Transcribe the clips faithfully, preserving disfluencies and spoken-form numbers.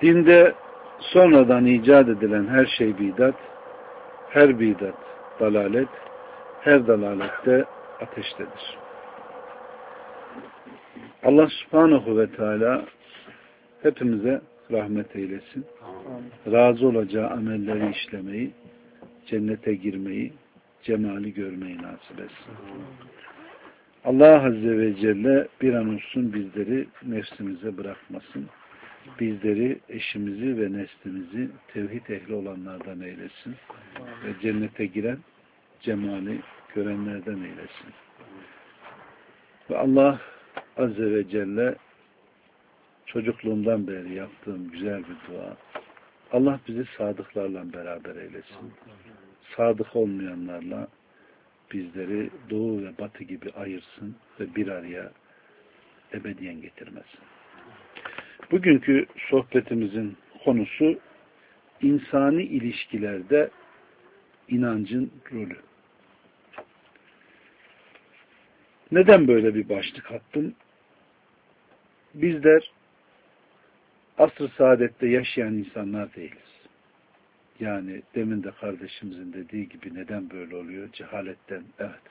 Dinde sonradan icat edilen her şey bidat, her bidat dalalet, her dalalette ateştedir. Allah subhanahu ve teala hepimize rahmet eylesin. Razı olacağı amelleri işlemeyi, cennete girmeyi, cemali görmeyi nasip etsin. Allah Azze ve Celle bir an olsun bizleri nefsimize bırakmasın. Bizleri, eşimizi ve neslimizi tevhid ehli olanlardan eylesin. Ve cennete giren, cemali görenlerden eylesin. Ve Allah Azze ve Celle çocukluğumdan beri yaptığım güzel bir dua. Allah bizi sadıklarla beraber eylesin. Sadık olmayanlarla bizleri doğu ve batı gibi ayırsın ve bir araya ebediyen getirmesin. Bugünkü sohbetimizin konusu insani ilişkilerde inancın rolü. Neden böyle bir başlık attım? Bizler asr-ı saadette yaşayan insanlar değiliz. Yani demin de kardeşimizin dediği gibi neden böyle oluyor? Cehaletten, evet.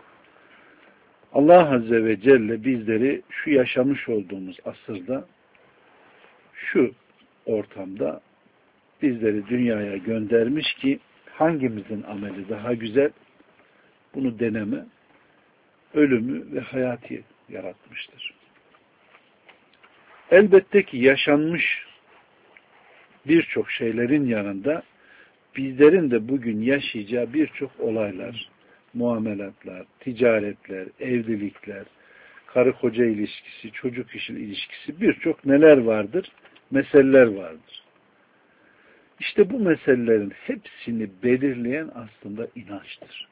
Allah Azze ve Celle bizleri şu yaşamış olduğumuz asırda, şu ortamda bizleri dünyaya göndermiş ki hangimizin ameli daha güzel, bunu deneme, ölümü ve hayatı yaratmıştır. Elbette ki yaşanmış birçok şeylerin yanında bizlerin de bugün yaşayacağı birçok olaylar, muamelatlar, ticaretler, evlilikler, karı koca ilişkisi, çocuk işi ilişkisi birçok neler vardır? Meseleler vardır. İşte bu meselelerin hepsini belirleyen aslında inançtır.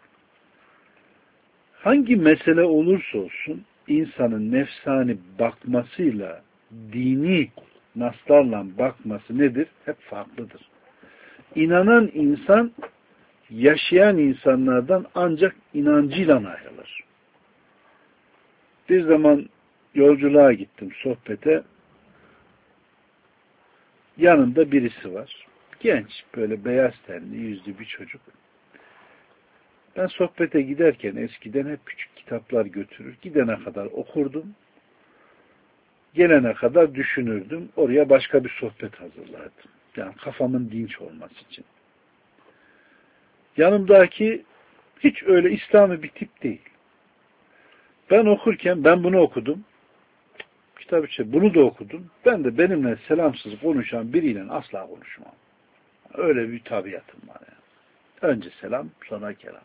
Hangi mesele olursa olsun insanın nefsani bakmasıyla dini naslarla bakması nedir? Hep farklıdır. İnanan insan yaşayan insanlardan ancak inancıyla ayrılır. Bir zaman yolculuğa gittim sohbete. Yanında birisi var. Genç, böyle beyaz tenli, yüzlü bir çocuk. Ben sohbete giderken eskiden hep küçük kitaplar götürür. Gidene kadar okurdum. Gelene kadar düşünürdüm. Oraya başka bir sohbet hazırlardım. Yani kafamın dinç olması için. Yanımdaki hiç öyle İslami bir tip değil. Ben okurken ben bunu okudum. Kitap içi bunu da okudum. Ben de benimle selamsız konuşan biriyle asla konuşmam. Öyle bir tabiatım var yani. Önce selam, sonra kelam.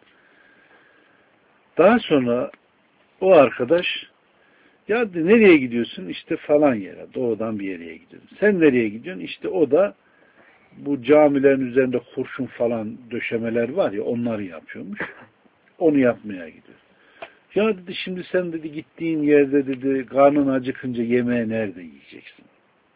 Daha sonra o arkadaş ya nereye gidiyorsun? İşte falan yere. Doğudan bir yere gidiyorum. Sen nereye gidiyorsun? İşte o da bu camilerin üzerinde kurşun falan döşemeler var ya onları yapıyormuş. Onu yapmaya gidiyor. Ya dedi şimdi sen dedi gittiğin yerde dedi karnın acıkınca yemeği nerede yiyeceksin?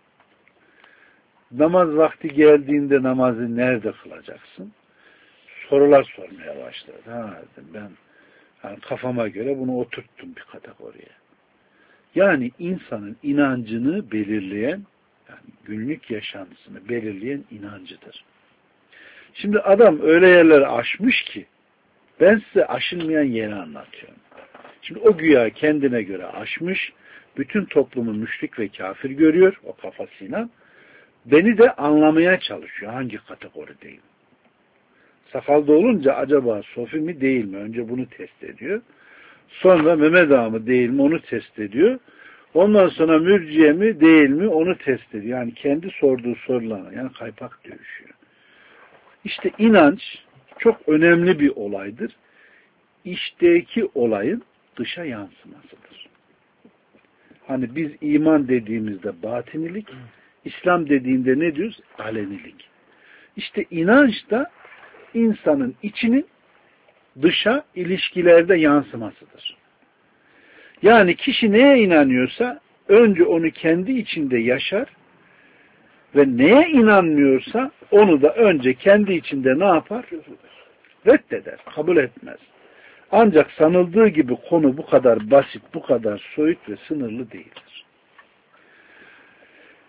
Namaz vakti geldiğinde namazı nerede kılacaksın? Sorular sormaya başladı. Ha dedim ben yani kafama göre bunu oturttum bir kategoriye. Yani insanın inancını belirleyen, yani günlük yaşantısını belirleyen inancıdır. Şimdi adam öyle yerlere aşmış ki ben size aşılmayan yeri anlatıyorum. Şimdi o güya kendine göre aşmış, bütün toplumu müşrik ve kafir görüyor o kafasıyla. Beni de anlamaya çalışıyor hangi kategorideyim. Sakalda olunca acaba Sofi mi değil mi? Önce bunu test ediyor. Sonra Mehmet Ağa mı değil mi? Onu test ediyor. Ondan sonra mürciye mi değil mi? Onu test ediyor. Yani kendi sorduğu sorularına yani kaypak dövüşüyor. İşte inanç çok önemli bir olaydır. İçteki olayın dışa yansımasıdır. Hani biz iman dediğimizde batinilik, İslam dediğinde ne diyoruz? Alenilik. İşte inanç da insanın içinin dışa ilişkilerde yansımasıdır. Yani kişi neye inanıyorsa önce onu kendi içinde yaşar ve neye inanmıyorsa onu da önce kendi içinde ne yapar? Reddeder, kabul etmez. Ancak sanıldığı gibi konu bu kadar basit, bu kadar soyut ve sınırlı değildir.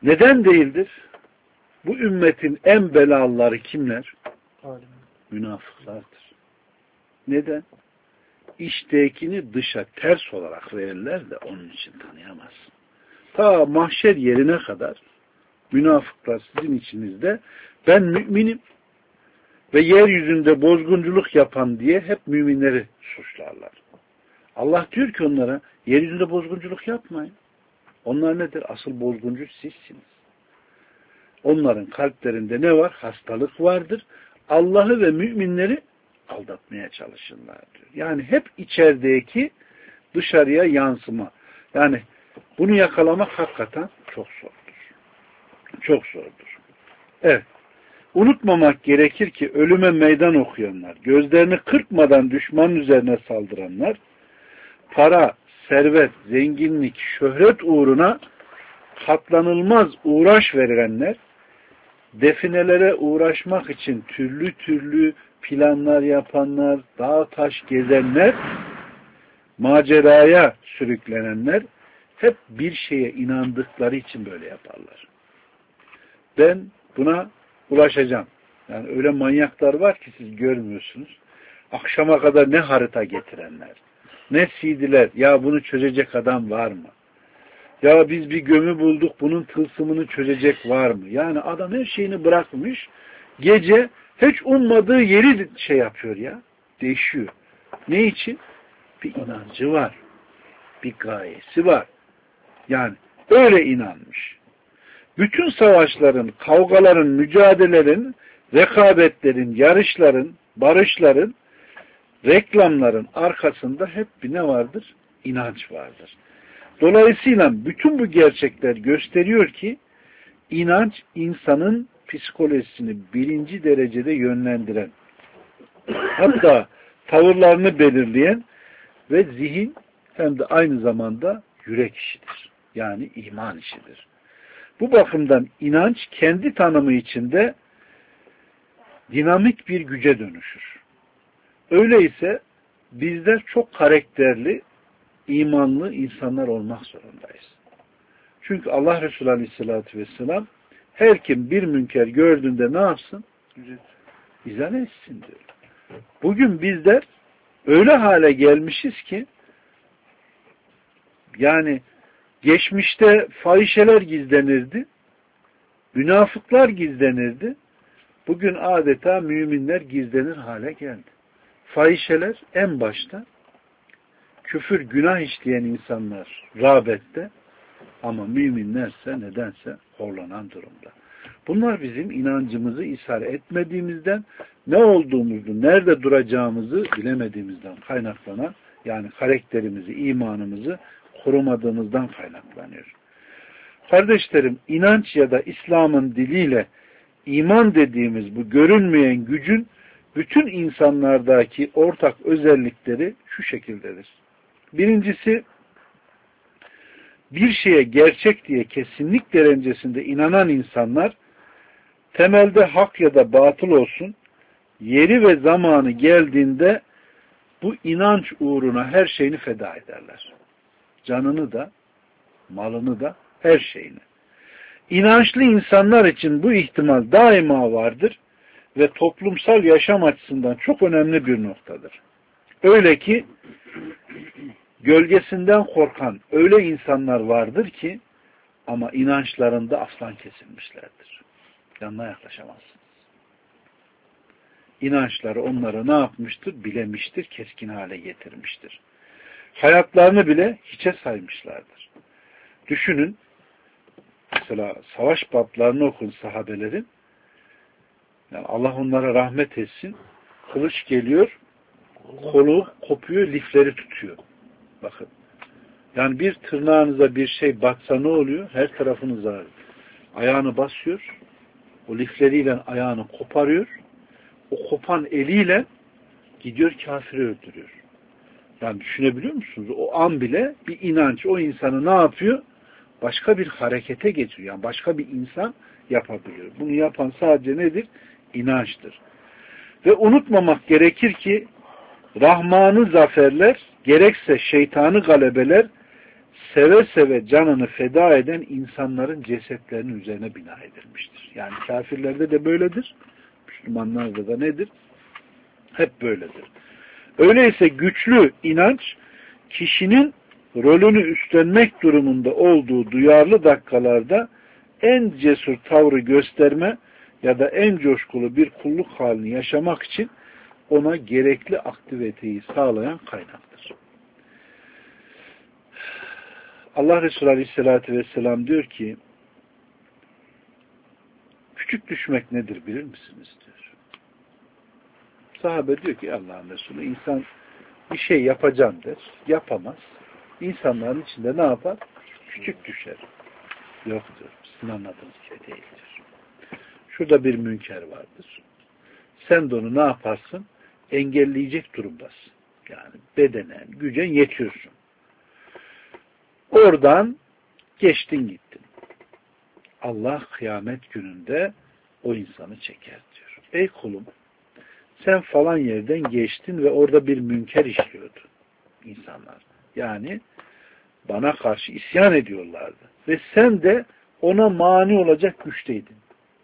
Neden değildir? Bu ümmetin en belalıları kimler? Alim. Münafıklardır. Neden? İçtekini dışa ters olarak verirler de onun için tanıyamazsın. Ta mahşer yerine kadar münafıklar sizin içinizde ben müminim ve yeryüzünde bozgunculuk yapan diye hep müminleri suçlarlar. Allah diyor ki onlara yeryüzünde bozgunculuk yapmayın. Onlar nedir? Asıl bozguncu sizsiniz. Onların kalplerinde ne var? Hastalık vardır. Allah'ı ve müminleri aldatmaya çalışırlar diyor. Yani hep içerideki dışarıya yansıma. Yani bunu yakalamak hakikaten çok zordur. Çok zordur. Evet. Unutmamak gerekir ki ölüme meydan okuyanlar, gözlerini kırpmadan düşmanın üzerine saldıranlar, para, servet, zenginlik, şöhret uğruna katlanılmaz uğraş verilenler, definelere uğraşmak için türlü türlü planlar yapanlar, dağ taş gezenler, maceraya sürüklenenler hep bir şeye inandıkları için böyle yaparlar. Ben buna ulaşacağım. Yani öyle manyaklar var ki siz görmüyorsunuz. Akşama kadar ne harita getirenler, ne C D'ler, ya bunu çözecek adam var mı? Ya biz bir gömü bulduk, bunun tılsımını çözecek var mı? Yani adam her şeyini bırakmış, gece hiç ummadığı yeri şey yapıyor ya, değişiyor. Ne için? Bir inancı var, bir gayesi var. Yani öyle inanmış. Bütün savaşların, kavgaların, mücadelelerin, rekabetlerin, yarışların, barışların, reklamların arkasında hep bir ne vardır? İnanç vardır. Dolayısıyla bütün bu gerçekler gösteriyor ki inanç insanın psikolojisini birinci derecede yönlendiren, hatta tavırlarını belirleyen ve zihin hem de aynı zamanda yürek işidir. Yani iman işidir. Bu bakımdan inanç kendi tanımı içinde dinamik bir güce dönüşür. Öyleyse bizler çok karakterli, imanlı insanlar olmak zorundayız. Çünkü Allah Resulü Aleyhisselatü Vesselam her kim bir münker gördüğünde ne yapsın? İzale etsin diyor. Bugün bizler öyle hale gelmişiz ki yani geçmişte fahişeler gizlenirdi, münafıklar gizlenirdi. Bugün adeta müminler gizlenir hale geldi. Fahişeler en başta küfür, günah işleyen insanlar rağbette ama müminlerse nedense horlanan durumda. Bunlar bizim inancımızı ishar etmediğimizden, ne olduğumuzu, nerede duracağımızı bilemediğimizden kaynaklanan, yani karakterimizi, imanımızı korumadığımızdan kaynaklanıyor. Kardeşlerim, inanç ya da İslam'ın diliyle iman dediğimiz bu görünmeyen gücün bütün insanlardaki ortak özellikleri şu şekildedir. Birincisi, bir şeye gerçek diye kesinlik derecesinde inanan insanlar, temelde hak ya da batıl olsun, yeri ve zamanı geldiğinde bu inanç uğruna her şeyini feda ederler. Canını da, malını da, her şeyini. İnançlı insanlar için bu ihtimal daima vardır ve toplumsal yaşam açısından çok önemli bir noktadır. Öyle ki gölgesinden korkan öyle insanlar vardır ki ama inançlarında aslan kesilmişlerdir. Yanına yaklaşamazsınız. İnançları onları ne yapmıştır? Bilemiştir, keskin hale getirmiştir. Hayatlarını bile hiçe saymışlardır. Düşünün, mesela savaş bablarını okun sahabelerin, yani Allah onlara rahmet etsin, kılıç geliyor, kolu kopuyor, lifleri tutuyor. Bakın. Yani bir tırnağınıza bir şey batsa ne oluyor? Her tarafınız ağrıyor. Ayağını basıyor, o lifleriyle ayağını koparıyor, o kopan eliyle gidiyor kafiri öldürüyor. Yani düşünebiliyor musunuz? O an bile bir inanç o insanı ne yapıyor? Başka bir harekete getiriyor. Yani başka bir insan yapabiliyor. Bunu yapan sadece nedir? İnançtır. Ve unutmamak gerekir ki Rahman'ı zaferler, gerekse şeytanı galebeler seve seve canını feda eden insanların cesetlerinin üzerine bina edilmiştir. Yani kafirlerde de böyledir. Müslümanlarda da nedir? Hep böyledir. Öyleyse güçlü inanç kişinin rolünü üstlenmek durumunda olduğu duyarlı dakikalarda en cesur tavrı gösterme ya da en coşkulu bir kulluk halini yaşamak için ona gerekli aktiviteyi sağlayan kaynaktır. Allah Resulü Aleyhisselatü Vesselam diyor ki, küçük düşmek nedir bilir misiniz diyor. Sahabe diyor ki Allah'ın Resulü, insan bir şey yapacağım der, yapamaz. İnsanların içinde ne yapar? Küçük düşer. Yoktur. Sizin anladığınız şey değildir. Şurada bir münker vardır. Sen de onu ne yaparsın? Engelleyecek durumdasın. Yani bedenen, gücen yetiyorsun. Oradan geçtin gittin. Allah kıyamet gününde o insanı çeker diyor. Ey kulum, sen falan yerden geçtin ve orada bir münker işliyordu insanlar. Yani bana karşı isyan ediyorlardı. Ve sen de ona mani olacak güçteydin.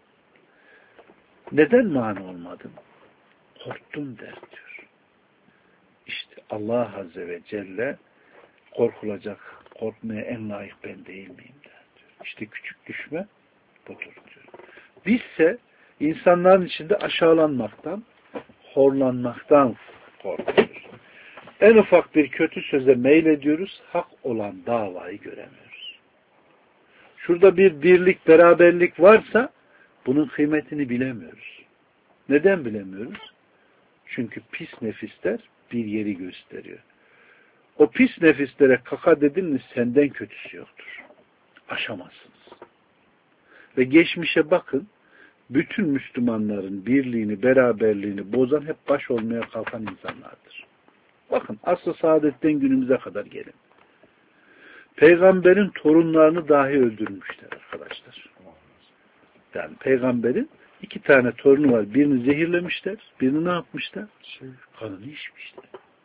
Neden mani olmadın? Korktum der diyor. İşte Allah Azze ve Celle korkulacak, korkmaya en layık ben değil miyim der diyor. İşte küçük düşme budur diyor. Bizse insanların içinde aşağılanmaktan, horlanmaktan korkuyoruz. En ufak bir kötü söze meylediyoruz, hak olan davayı göremiyoruz. Şurada bir birlik, beraberlik varsa bunun kıymetini bilemiyoruz. Neden bilemiyoruz? Çünkü pis nefisler bir yeri gösteriyor. O pis nefislere kaka dedin mi senden kötüsü yoktur. Aşamazsınız. Ve geçmişe bakın, bütün Müslümanların birliğini, beraberliğini bozan hep baş olmaya kalkan insanlardır. Bakın asr-ı saadetten günümüze kadar gelin. Peygamberin torunlarını dahi öldürmüşler arkadaşlar. Yani peygamberin iki tane torunu var. Birini zehirlemişler, birini ne yapmışlar? Kanını içmişler.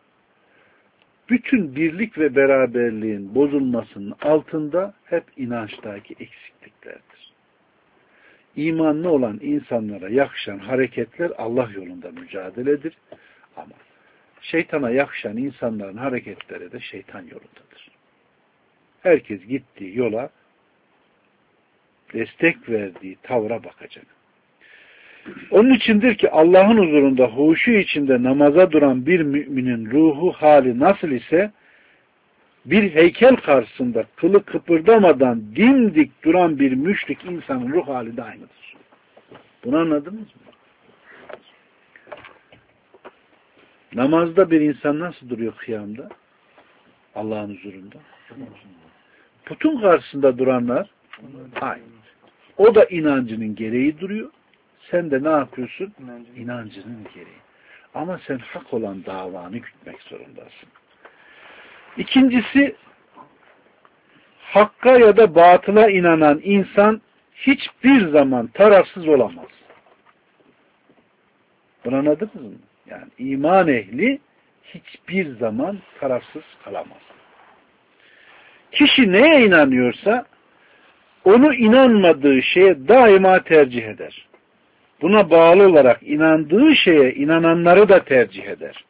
Bütün birlik ve beraberliğin bozulmasının altında hep inançtaki eksikliklerdir. İmanlı olan insanlara yakışan hareketler Allah yolunda mücadeledir. Ama şeytana yakışan insanların hareketleri de şeytan yolundadır. Herkes gittiği yola, destek verdiği tavra bakacak. Onun içindir ki Allah'ın huzurunda huşu içinde namaza duran bir müminin ruhu hali nasıl ise bir heykel karşısında kılı kıpırdamadan dimdik duran bir müşrik insanın ruh hali de aynıdır. Bunu anladınız mı? Namazda bir insan nasıl duruyor kıyamda? Allah'ın huzurunda. Putun karşısında duranlar aynı. O da inancının gereği duruyor. Sen de ne yapıyorsun? İnancının, İnancının gereği. Ama sen hak olan davanı gütmek zorundasın. İkincisi, hakka ya da batıla inanan insan hiçbir zaman tarafsız olamaz. Bunu anladınız mı? Yani iman ehli hiçbir zaman tarafsız kalamaz. Kişi neye inanıyorsa onu inanmadığı şeye daima tercih eder. Buna bağlı olarak inandığı şeye inananları da tercih eder.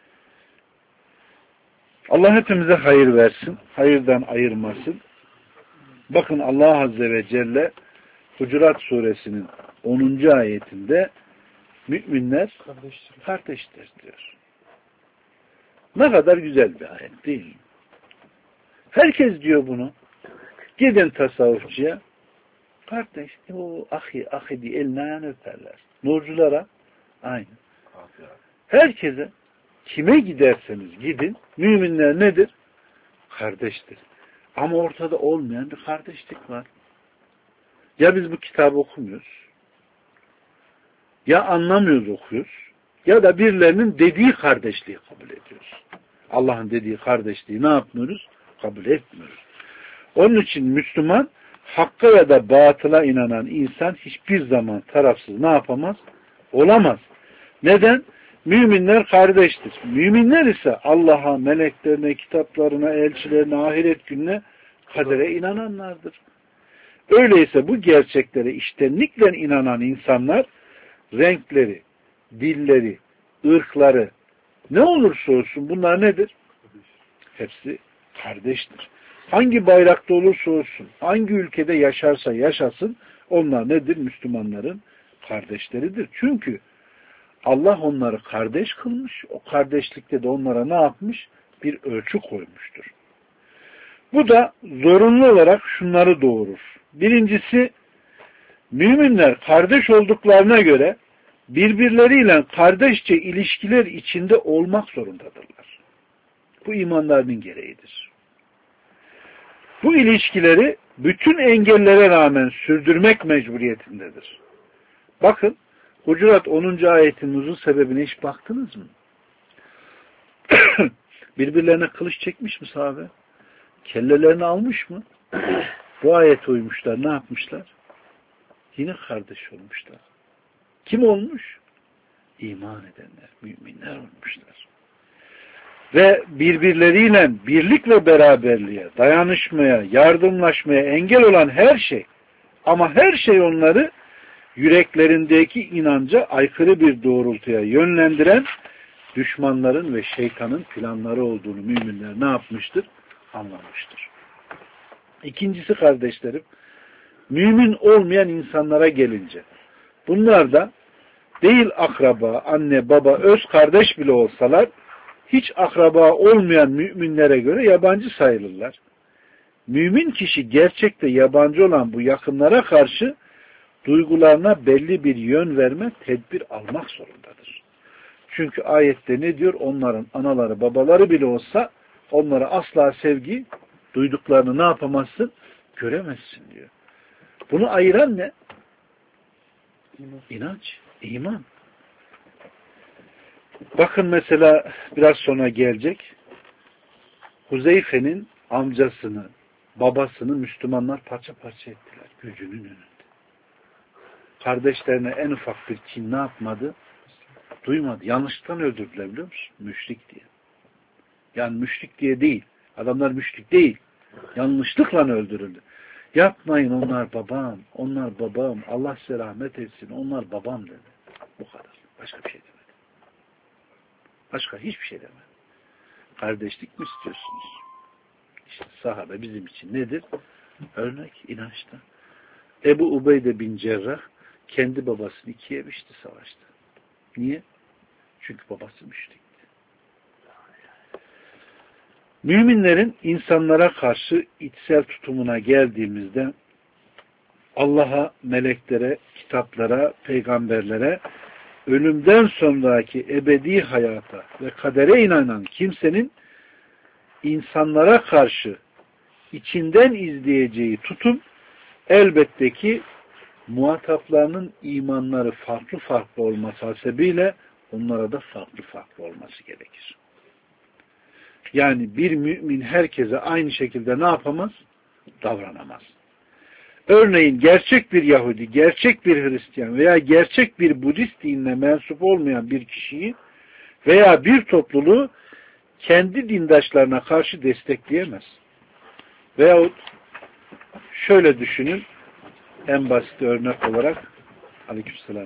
Allah hepimize hayır versin, hayırdan ayırmasın. Bakın Allah Azze ve Celle Hucurat Suresinin onuncu ayetinde müminler kardeştir, kardeştir diyor. Ne kadar güzel bir ayet değil mi? Herkes diyor bunu. Gidin tasavvufçuya. Kardeş, o ahi, ahi diye elinden öperler. Nurculara aynı. Herkese kime giderseniz gidin, müminler nedir? Kardeştir. Ama ortada olmayan bir kardeşlik var. Ya biz bu kitabı okumuyoruz, ya anlamıyoruz okuyoruz, ya da birilerinin dediği kardeşliği kabul ediyoruz. Allah'ın dediği kardeşliği ne yapmıyoruz? Kabul etmiyoruz. Onun için Müslüman, hakka ya da batıla inanan insan hiçbir zaman tarafsız ne yapamaz? Olamaz. Neden? Müminler kardeştir. Müminler ise Allah'a, meleklerine, kitaplarına, elçilerine, ahiret gününe kadere inananlardır. Öyleyse bu gerçeklere içtenlikle inanan insanlar renkleri, dilleri, ırkları ne olursa olsun bunlar nedir? Hepsi kardeştir. Hangi bayrakta olursa olsun, hangi ülkede yaşarsa yaşasın onlar nedir? Müslümanların kardeşleridir. Çünkü Allah onları kardeş kılmış, o kardeşlikte de onlara ne yapmış? Bir ölçü koymuştur. Bu da zorunlu olarak şunları doğurur. Birincisi, müminler kardeş olduklarına göre birbirleriyle kardeşçe ilişkiler içinde olmak zorundadırlar. Bu imanlarının gereğidir. Bu ilişkileri bütün engellere rağmen sürdürmek mecburiyetindedir. Bakın, Hucurat onuncu ayetin nuzul sebebine hiç baktınız mı? Birbirlerine kılıç çekmiş mi sahabe? Kellelerini almış mı? Bu ayete uymuşlar. Ne yapmışlar? Yine kardeş olmuşlar. Kim olmuş? İman edenler, müminler olmuşlar. Ve birbirleriyle birlik ve beraberliğe, dayanışmaya, yardımlaşmaya engel olan her şey, ama her şey onları yüreklerindeki inanca aykırı bir doğrultuya yönlendiren düşmanların ve şeytanın planları olduğunu müminler ne yapmıştır? Anlamıştır. İkincisi kardeşlerim, mümin olmayan insanlara gelince, bunlar da değil akraba, anne, baba, öz kardeş bile olsalar, hiç akraba olmayan müminlere göre yabancı sayılırlar. Mümin kişi gerçekte yabancı olan bu yakınlara karşı duygularına belli bir yön verme, tedbir almak zorundadır. Çünkü ayette ne diyor? Onların anaları, babaları bile olsa onlara asla sevgi duyduklarını ne yapamazsın? Göremezsin diyor. Bunu ayıran ne? İnanç, iman. Bakın mesela biraz sonra gelecek. Huzeyfe'nin amcasını, babasını Müslümanlar parça parça ettiler. Gücünün önünde. Kardeşlerine en ufak bir kin ne yapmadı? Duymadı. Yanlışlıkla öldürdüler biliyor musun? Müşrik diye. Yani müşrik diye değil. Adamlar müşrik değil. Yanlışlıkla öldürüldü. Yapmayın, onlar babam, onlar babam, Allah size rahmet etsin, onlar babam dedi. Bu kadar. Başka bir şey demedi. Başka hiçbir şey demedi. Kardeşlik mi istiyorsunuz? İşte sahabe bizim için nedir? Örnek inançta. Ebu Ubeyde bin Cerrah kendi babasını ikiye biçti savaşta. Niye? Çünkü babası müşrikti. Müminlerin insanlara karşı içsel tutumuna geldiğimizde Allah'a, meleklere, kitaplara, peygamberlere, ölümden sonraki ebedi hayata ve kadere inanan kimsenin insanlara karşı içinden izleyeceği tutum elbette ki muhataplarının imanları farklı farklı olması hasebiyle onlara da farklı farklı olması gerekir. Yani bir mümin herkese aynı şekilde ne yapamaz? Davranamaz. Örneğin gerçek bir Yahudi, gerçek bir Hristiyan veya gerçek bir Budist dinine mensup olmayan bir kişiyi veya bir topluluğu kendi dindaşlarına karşı destekleyemez. Veyahut şöyle düşünün, en basit örnek olarak aleykümselam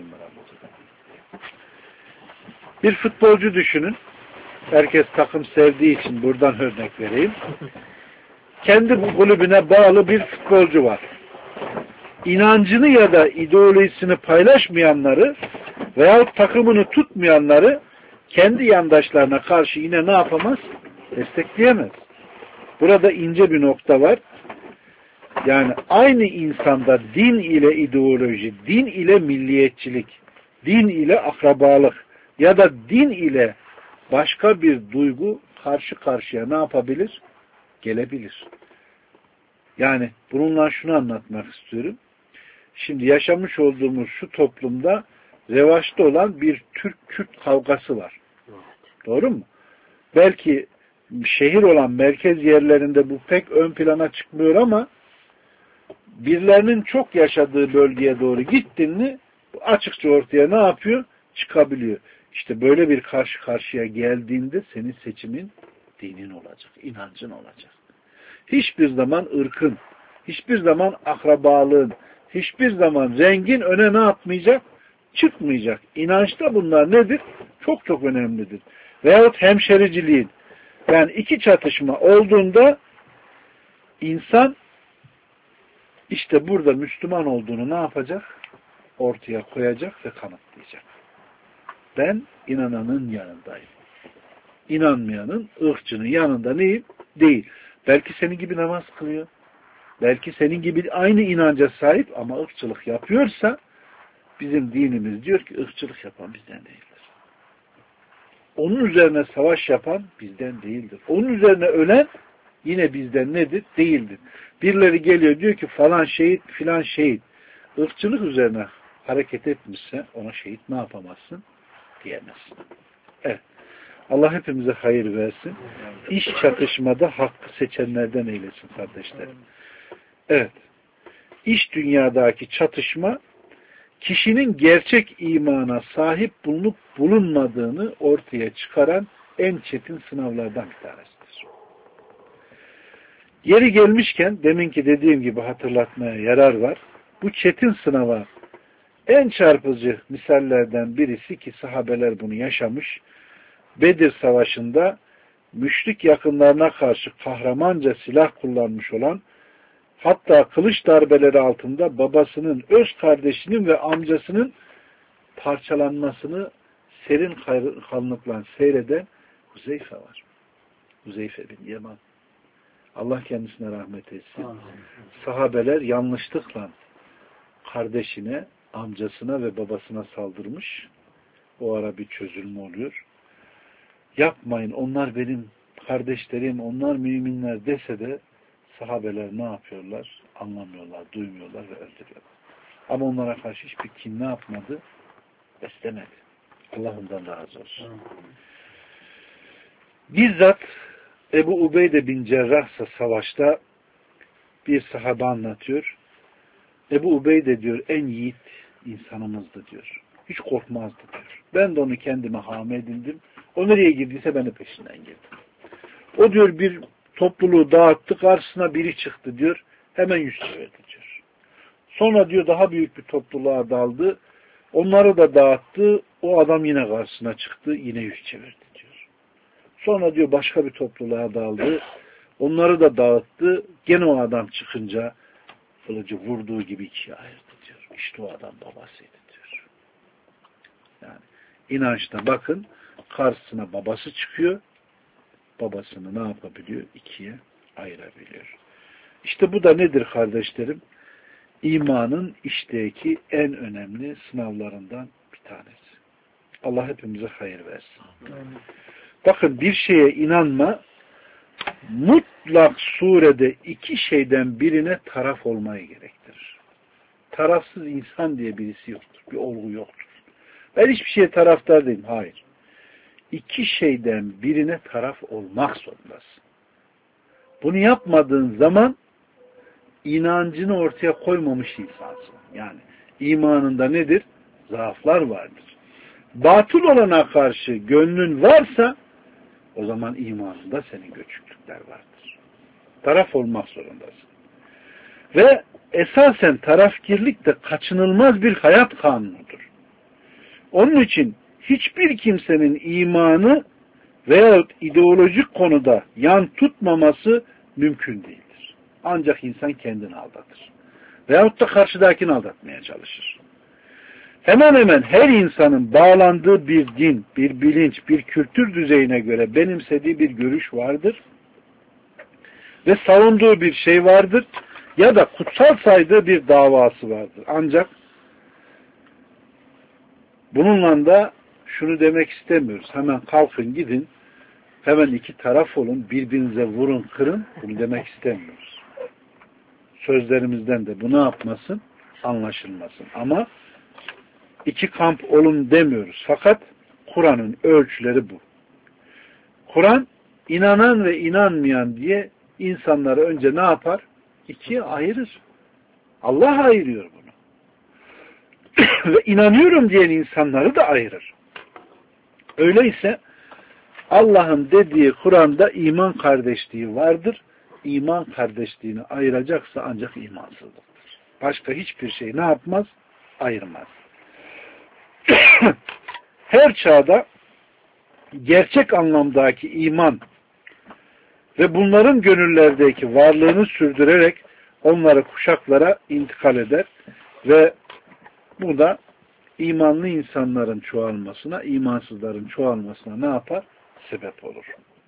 bir futbolcu düşünün. Herkes takım sevdiği için buradan örnek vereyim. Kendi bu kulübüne bağlı bir futbolcu var. İnancını ya da ideolojisini paylaşmayanları veyahut takımını tutmayanları kendi yandaşlarına karşı yine ne yapamaz? Destekleyemez. Burada ince bir nokta var. Yani aynı insanda din ile ideoloji, din ile milliyetçilik, din ile akrabalık ya da din ile başka bir duygu karşı karşıya ne yapabilir? Gelebilir. Yani bununla şunu anlatmak istiyorum. Şimdi yaşamış olduğumuz şu toplumda revaçta olan bir Türk-Kürt kavgası var. Evet. Doğru mu? Belki şehir olan merkez yerlerinde bu pek ön plana çıkmıyor ama birilerinin çok yaşadığı bölgeye doğru gittin mi açıkça ortaya ne yapıyor? Çıkabiliyor. İşte böyle bir karşı karşıya geldiğinde senin seçimin dinin olacak, inancın olacak. hiçbir zaman ırkın, hiçbir zaman akrabalığın, hiçbir zaman rengin öne ne yapmayacak? Çıkmayacak. İnançta bunlar nedir? Çok çok önemlidir. Veyahut hemşericiliğin. Yani iki çatışma olduğunda insan işte burada Müslüman olduğunu ne yapacak? Ortaya koyacak ve kanıtlayacak. Ben inananın yanındayım. İnanmayanın, ırkçının yanında neyim? Değil. Belki senin gibi namaz kılıyor. Belki senin gibi aynı inanca sahip ama ırkçılık yapıyorsa bizim dinimiz diyor ki ırkçılık yapan bizden değildir. Onun üzerine savaş yapan bizden değildir. Onun üzerine ölen yine bizden nedir? Değildir. Birileri geliyor diyor ki falan şehit filan şehit. Irkçılık üzerine hareket etmişse ona şehit ne yapamazsın? Diyemezsin. Evet. Allah hepimize hayır versin. İş çatışmada hakkı seçenlerden eylesin kardeşlerim. Evet. İş dünyadaki çatışma kişinin gerçek imana sahip bulunup bulunmadığını ortaya çıkaran en çetin sınavlardan bir tanesidir. Yeri gelmişken deminki dediğim gibi hatırlatmaya yarar var. Bu çetin sınava en çarpıcı misallerden birisi ki sahabeler bunu yaşamış. Bedir Savaşı'nda müşrik yakınlarına karşı kahramanca silah kullanmış olan, hatta kılıç darbeleri altında babasının, öz kardeşinin ve amcasının parçalanmasını serin kanlıkla seyreden Huzeyfe var. Huzeyfe bin Yaman. Allah kendisine rahmet etsin. Sahabeler yanlışlıkla kardeşine, amcasına ve babasına saldırmış. O ara bir çözülme oluyor. Yapmayın, onlar benim kardeşlerim, onlar müminler dese de sahabeler ne yapıyorlar? Anlamıyorlar, duymuyorlar ve öldürüyorlar. Ama onlara karşı hiçbir kin ne yapmadı? Beslemedi. Allah ondan razı olsun. Bizzat Ebu Ubeyde bin Cerrah savaşta bir sahabe anlatıyor. Ebu Ubeyde diyor en yiğit insanımızdı diyor. Hiç korkmazdı diyor. Ben de onu kendime hame edindim. O nereye girdiyse ben de peşinden girdim. O diyor bir topluluğu dağıttı, karşısına biri çıktı diyor. Hemen yüz çevirdi diyor. Sonra diyor daha büyük bir topluluğa daldı. Onları da dağıttı. O adam yine karşısına çıktı. Yine yüz çevirdi diyor. Sonra diyor başka bir topluluğa daldı. Onları da dağıttı. Gene o adam çıkınca kılıcı vurduğu gibi ikiye ayırdı diyor. İşte o adam babasıydı diyor. Yani inançta bakın karşısına babası çıkıyor. Babasını ne yapabiliyor? İkiye ayırabiliyor. İşte bu da nedir kardeşlerim? İmanın işteki en önemli sınavlarından bir tanesi. Allah hepimize hayır versin. Amin. Bakın bir şeye inanma mutlak surede iki şeyden birine taraf olmayı gerektirir. Tarafsız insan diye birisi yoktur. Bir olgu yoktur. Ben hiçbir şeye taraftar değilim. Hayır. İki şeyden birine taraf olmak zorundasın. Bunu yapmadığın zaman inancını ortaya koymamış insansın. Yani imanında nedir? Zaaflar vardır. Batıl olana karşı gönlün varsa o zaman imanında senin göçüklükler vardır. Taraf olmak zorundasın. Ve esasen tarafkirlik de kaçınılmaz bir hayat kanunudur. Onun için hiçbir kimsenin imanı veyahut ideolojik konuda yan tutmaması mümkün değildir. Ancak insan kendini aldatır. Veyahut da karşıdakini aldatmaya çalışır. Hemen hemen her insanın bağlandığı bir din, bir bilinç, bir kültür düzeyine göre benimsediği bir görüş vardır. Ve savunduğu bir şey vardır. Ya da kutsal saydığı bir davası vardır. Ancak bununla da şunu demek istemiyoruz. Hemen kalkın gidin, hemen iki taraf olun, birbirinize vurun, kırın. Bunu demek istemiyoruz. Sözlerimizden de bu ne yapmasın? Anlaşılmasın. Ama iki kamp olun demiyoruz. Fakat Kur'an'ın ölçüleri bu. Kur'an inanan ve inanmayan diye insanları önce ne yapar? İkiye ayırır. Allah ayırıyor bunu. Ve inanıyorum diyen insanları da ayırır. Öyleyse Allah'ın dediği Kur'an'da iman kardeşliği vardır. iman kardeşliğini ayıracaksa ancak imansızlıktır. Başka hiçbir şey ne yapmaz? Ayırmaz. Her çağda gerçek anlamdaki iman ve bunların gönüllerdeki varlığını sürdürerek onları kuşaklara intikal eder ve bu da imanlı insanların çoğalmasına, imansızların çoğalmasına ne yapar? Sebep olur.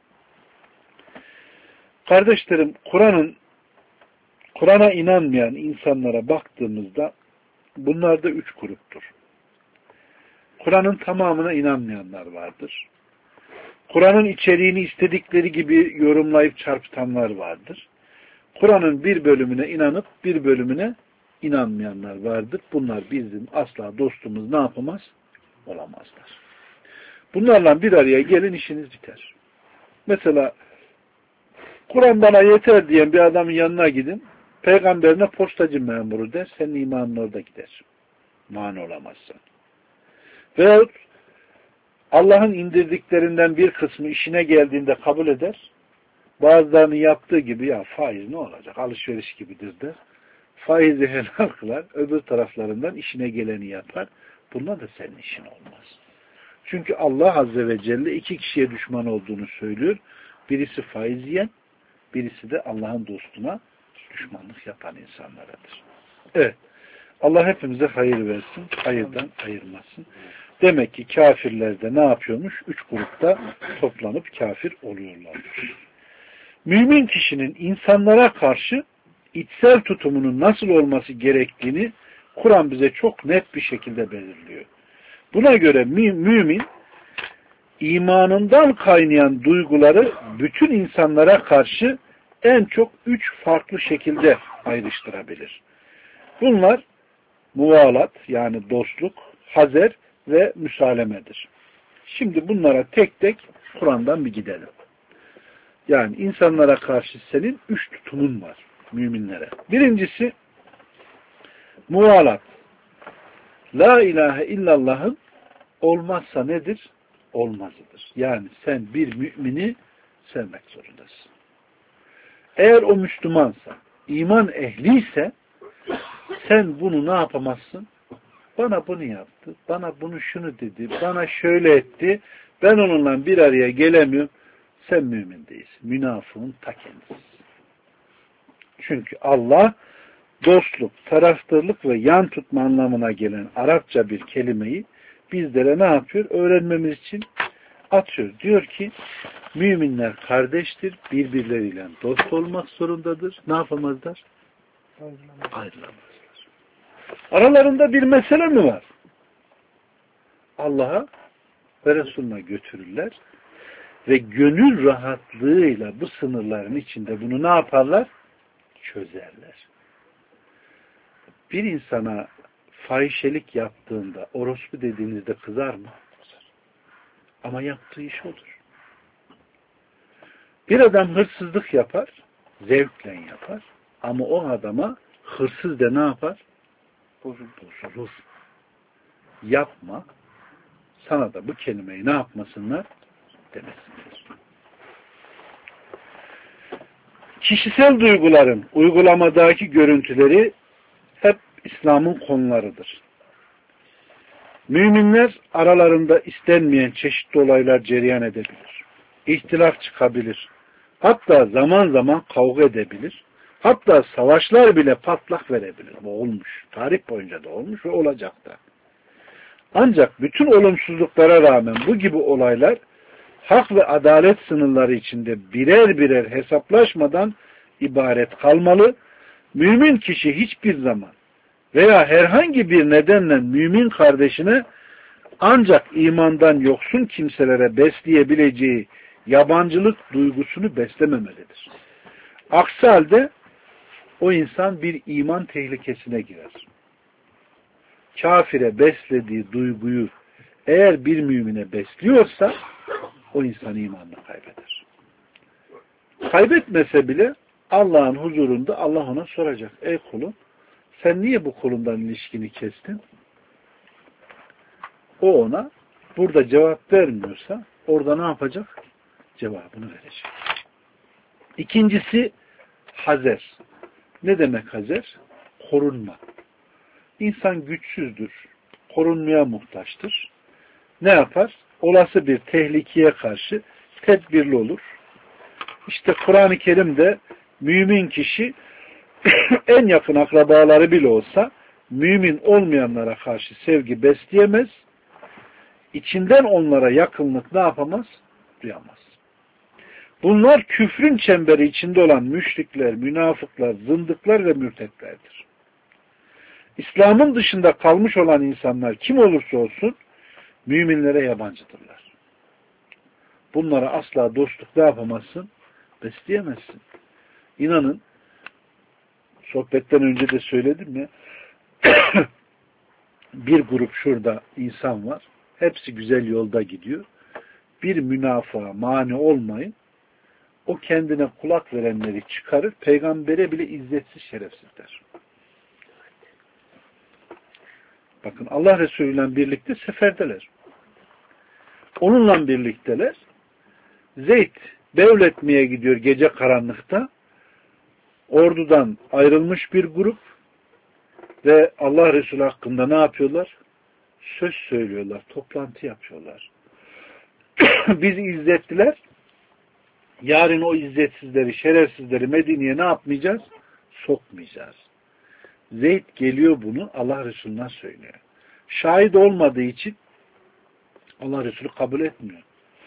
Kardeşlerim, Kur'an'ın Kur'an'a inanmayan insanlara baktığımızda bunlar da üç gruptur. Kur'an'ın tamamına inanmayanlar vardır. Kur'an'ın içeriğini istedikleri gibi yorumlayıp çarpıtanlar vardır. Kur'an'ın bir bölümüne inanıp bir bölümüne inanmayanlar vardır. Bunlar bizim asla dostumuz ne yapamaz? Olamazlar. Bunlarla bir araya gelin, işiniz biter. Mesela Kur'an bana yeter diyen bir adamın yanına gidin, peygamberine postacı memuru der, senin imanın orada gider. Mani olamazsan. Veyahut Allah'ın indirdiklerinden bir kısmı işine geldiğinde kabul eder. Bazılarının yaptığı gibi ya faiz ne olacak? Alışveriş gibidir der. Faizi helal kılar. Öbür taraflarından işine geleni yapar. Bunlar da senin işin olmaz. Çünkü Allah Azze ve Celle iki kişiye düşman olduğunu söylüyor. Birisi faiz yiyen, birisi de Allah'ın dostuna düşmanlık yapan insanlaradır. Evet. Allah hepimize hayır versin. Hayırdan ayırmasın. Demek ki kafirler de ne yapıyormuş? Üç grupta toplanıp kafir oluyorlarmış. Mümin kişinin insanlara karşı içsel tutumunun nasıl olması gerektiğini Kur'an bize çok net bir şekilde belirliyor. Buna göre mü mümin imanından kaynayan duyguları bütün insanlara karşı en çok üç farklı şekilde ayrıştırabilir. Bunlar muvalat yani dostluk, hazer ve müsalemedir. Şimdi bunlara tek tek Kur'an'dan bir gidelim. Yani insanlara karşı senin üç tutumun var müminlere. Birincisi muvalat. La ilahe illallah'ın olmazsa nedir? Olmazıdır. Yani sen bir mümini sevmek zorundasın. Eğer o Müslümansa, iman ehliyse sen bunu ne yapamazsın? Bana bunu yaptı, bana bunu şunu dedi, bana şöyle etti, ben onunla bir araya gelemiyorum. Sen mümin değilsin. Münafığın ta kendisi. Çünkü Allah dostluk, taraftarlık ve yan tutma anlamına gelen Arapça bir kelimeyi bizlere ne yapıyor? Öğrenmemiz için atıyor. Diyor ki müminler kardeştir, birbirleriyle dost olmak zorundadır. Ne yapamazlar? Ayrılamazlar. Aralarında bir mesele mi var? Allah'a ve Resulüne götürürler ve gönül rahatlığıyla bu sınırların içinde bunu ne yaparlar? Çözerler. Bir insana fahişelik yaptığında, orospu dediğinizde kızar mı? Kızar. Ama yaptığı iş odur. Bir adam hırsızlık yapar, zevkle yapar. Ama o adama hırsız de ne yapar? Bozulur. Yapma. Sana da bu kelimeyi ne yapmasınlar? Demesinler. Kişisel duyguların uygulamadaki görüntüleri hep İslam'ın konularıdır. Müminler aralarında istenmeyen çeşitli olaylar cereyan edebilir. İhtilaf çıkabilir. Hatta zaman zaman kavga edebilir. Hatta savaşlar bile patlak verebilir. Bu olmuş. Tarih boyunca da olmuş ve olacak da. Ancak bütün olumsuzluklara rağmen bu gibi olaylar hak ve adalet sınırları içinde birer birer hesaplaşmadan ibaret kalmalı. Mümin kişi hiçbir zaman veya herhangi bir nedenle mümin kardeşine ancak imandan yoksun kimselere besleyebileceği yabancılık duygusunu beslememelidir. Aksi halde o insan bir iman tehlikesine girer. Kafire beslediği duyguyu eğer bir mümine besliyorsa o insan imanını kaybeder. Kaybetmese bile Allah'ın huzurunda Allah ona soracak. Ey kulum, sen niye bu kulundan ilişkini kestin? O ona burada cevap vermiyorsa orada ne yapacak? Cevabını verecek. İkincisi Hazer. Ne demek hazer? Korunma. İnsan güçsüzdür. Korunmaya muhtaçtır. Ne yapar? Olası bir tehlikeye karşı tedbirli olur. İşte Kur'an-ı Kerim'de mümin kişi en yakın akrabaları bile olsa mümin olmayanlara karşı sevgi besleyemez. İçinden onlara yakınlık ne yapamaz? Duyamaz. Bunlar küfrün çemberi içinde olan müşrikler, münafıklar, zındıklar ve mürtetlerdir. İslam'ın dışında kalmış olan insanlar kim olursa olsun müminlere yabancıdırlar. Bunlara asla dostluk ne yapamazsın? Besleyemezsin. İnanın, sohbetten önce de söyledim ya, bir grup şurada insan var. Hepsi güzel yolda gidiyor. Bir münafığa mani olmayın. O kendine kulak verenleri çıkarır. Peygambere bile izzetsiz, şerefsiz der. Bakın, Allah Resulü ile birlikte seferdeler. Onunla birlikteler. Zeyd devletmeye gidiyor gece karanlıkta. Ordudan ayrılmış bir grup ve Allah Resulü hakkında ne yapıyorlar? Söz söylüyorlar, toplantı yapıyorlar. Bizi izzettiler. Yarın o izzetsizleri, şerefsizleri Medine'ye ne yapmayacağız? Sokmayacağız. Zeyd geliyor, bunu Allah Resulü'ne söylüyor. Şahit olmadığı için Allah Resulü kabul etmiyor.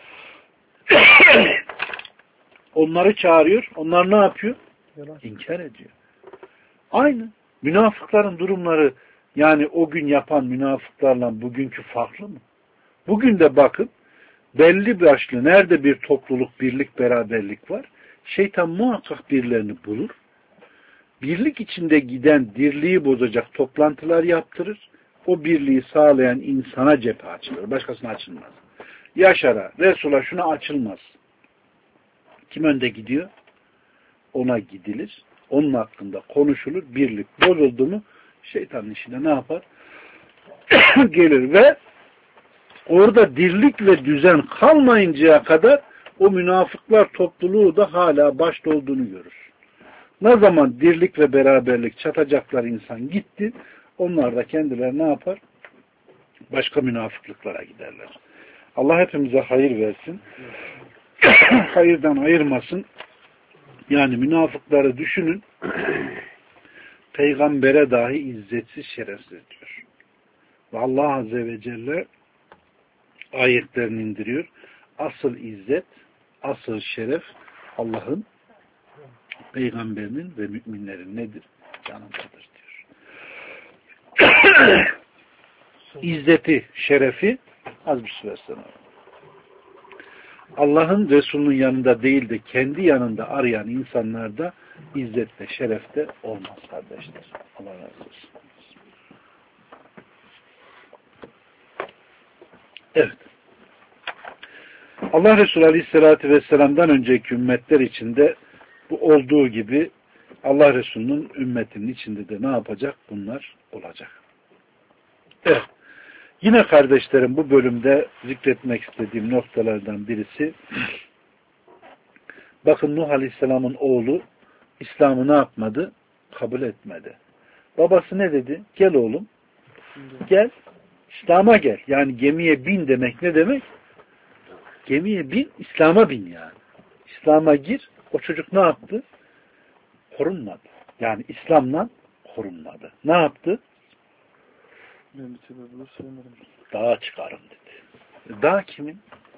Onları çağırıyor. Onlar ne yapıyor? İnkar ediyor. Aynı. Münafıkların durumları, yani o gün yapan münafıklarla bugünkü farklı mı? Bugün de bakın, belli başlı nerede bir topluluk, birlik, beraberlik var, şeytan muhakkak birilerini bulur. Birlik içinde giden, dirliği bozacak toplantılar yaptırır. O birliği sağlayan insana cephe açılır. Başkasına açılmaz. Yaşar'a, Resul'a şuna açılmaz. Kim önde gidiyor? Ona gidilir. Onun hakkında konuşulur. Birlik bozuldu mu şeytanın işine ne yapar? Gelir ve orada dirlik ve düzen kalmayıncaya kadar o münafıklar topluluğu da hala başta olduğunu görür. Ne zaman dirlik ve beraberlik çatacaklar insan gitti, onlar da kendileri ne yapar? Başka münafıklıklara giderler. Allah hepimize hayır versin. Hayırdan ayırmasın. Yani münafıkları düşünün. Peygambere dahi izzetsiz, şerefsiz diyor. Ve Allah Azze ve Celle ayetlerini indiriyor. Asıl izzet, asıl şeref Allah'ın, peygamberinin ve müminlerin nedir? Canındadır diyor. İzzeti, şerefi az bir süre sonra. Allah'ın Resulünün yanında değil de kendi yanında arayan insanlarda izzet ve şeref de olmaz kardeşler. Allah razı olsun. Evet. Allah Resulü Aleyhisselatü Vesselam'dan önceki ümmetler içinde bu olduğu gibi Allah Resulü'nün ümmetinin içinde de ne yapacak? Bunlar olacak. Evet. Yine kardeşlerim, bu bölümde zikretmek istediğim noktalardan birisi, bakın Nuh Aleyhisselam'ın oğlu İslam'ı ne yapmadı? Kabul etmedi. Babası ne dedi? Gel oğlum, gel, İslam'a gel. Yani gemiye bin demek ne demek? Gemiye bin, İslam'a bin yani. İslam'a gir. O çocuk ne yaptı? Korunmadı. Yani İslam'la korunmadı. Ne yaptı? Dağa çıkarım dedi. Dağ kimin?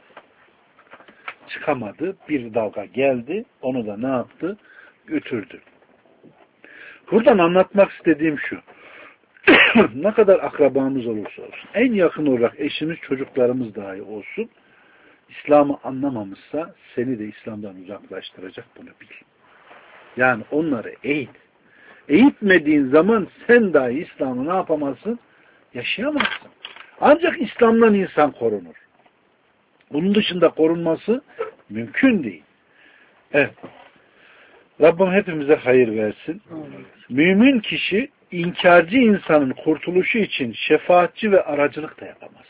Çıkamadı. Bir dalga geldi. Onu da ne yaptı? Götürdü. Buradan anlatmak istediğim şu. Ne kadar akrabamız olursa olsun, en yakın olarak eşimiz, çocuklarımız dahi olsun, İslam'ı anlamamışsa seni de İslam'dan uzaklaştıracak, bunu bil. Yani onları eğit. Eğitmediğin zaman sen dahi İslam'ı ne yapamazsın? Yaşayamazsın. Ancak İslam'dan insan korunur. Bunun dışında korunması mümkün değil. Evet. Rabbim hepimize hayır versin. Mümin kişi inkarcı insanın kurtuluşu için şefaatçi ve aracılık da yapamaz.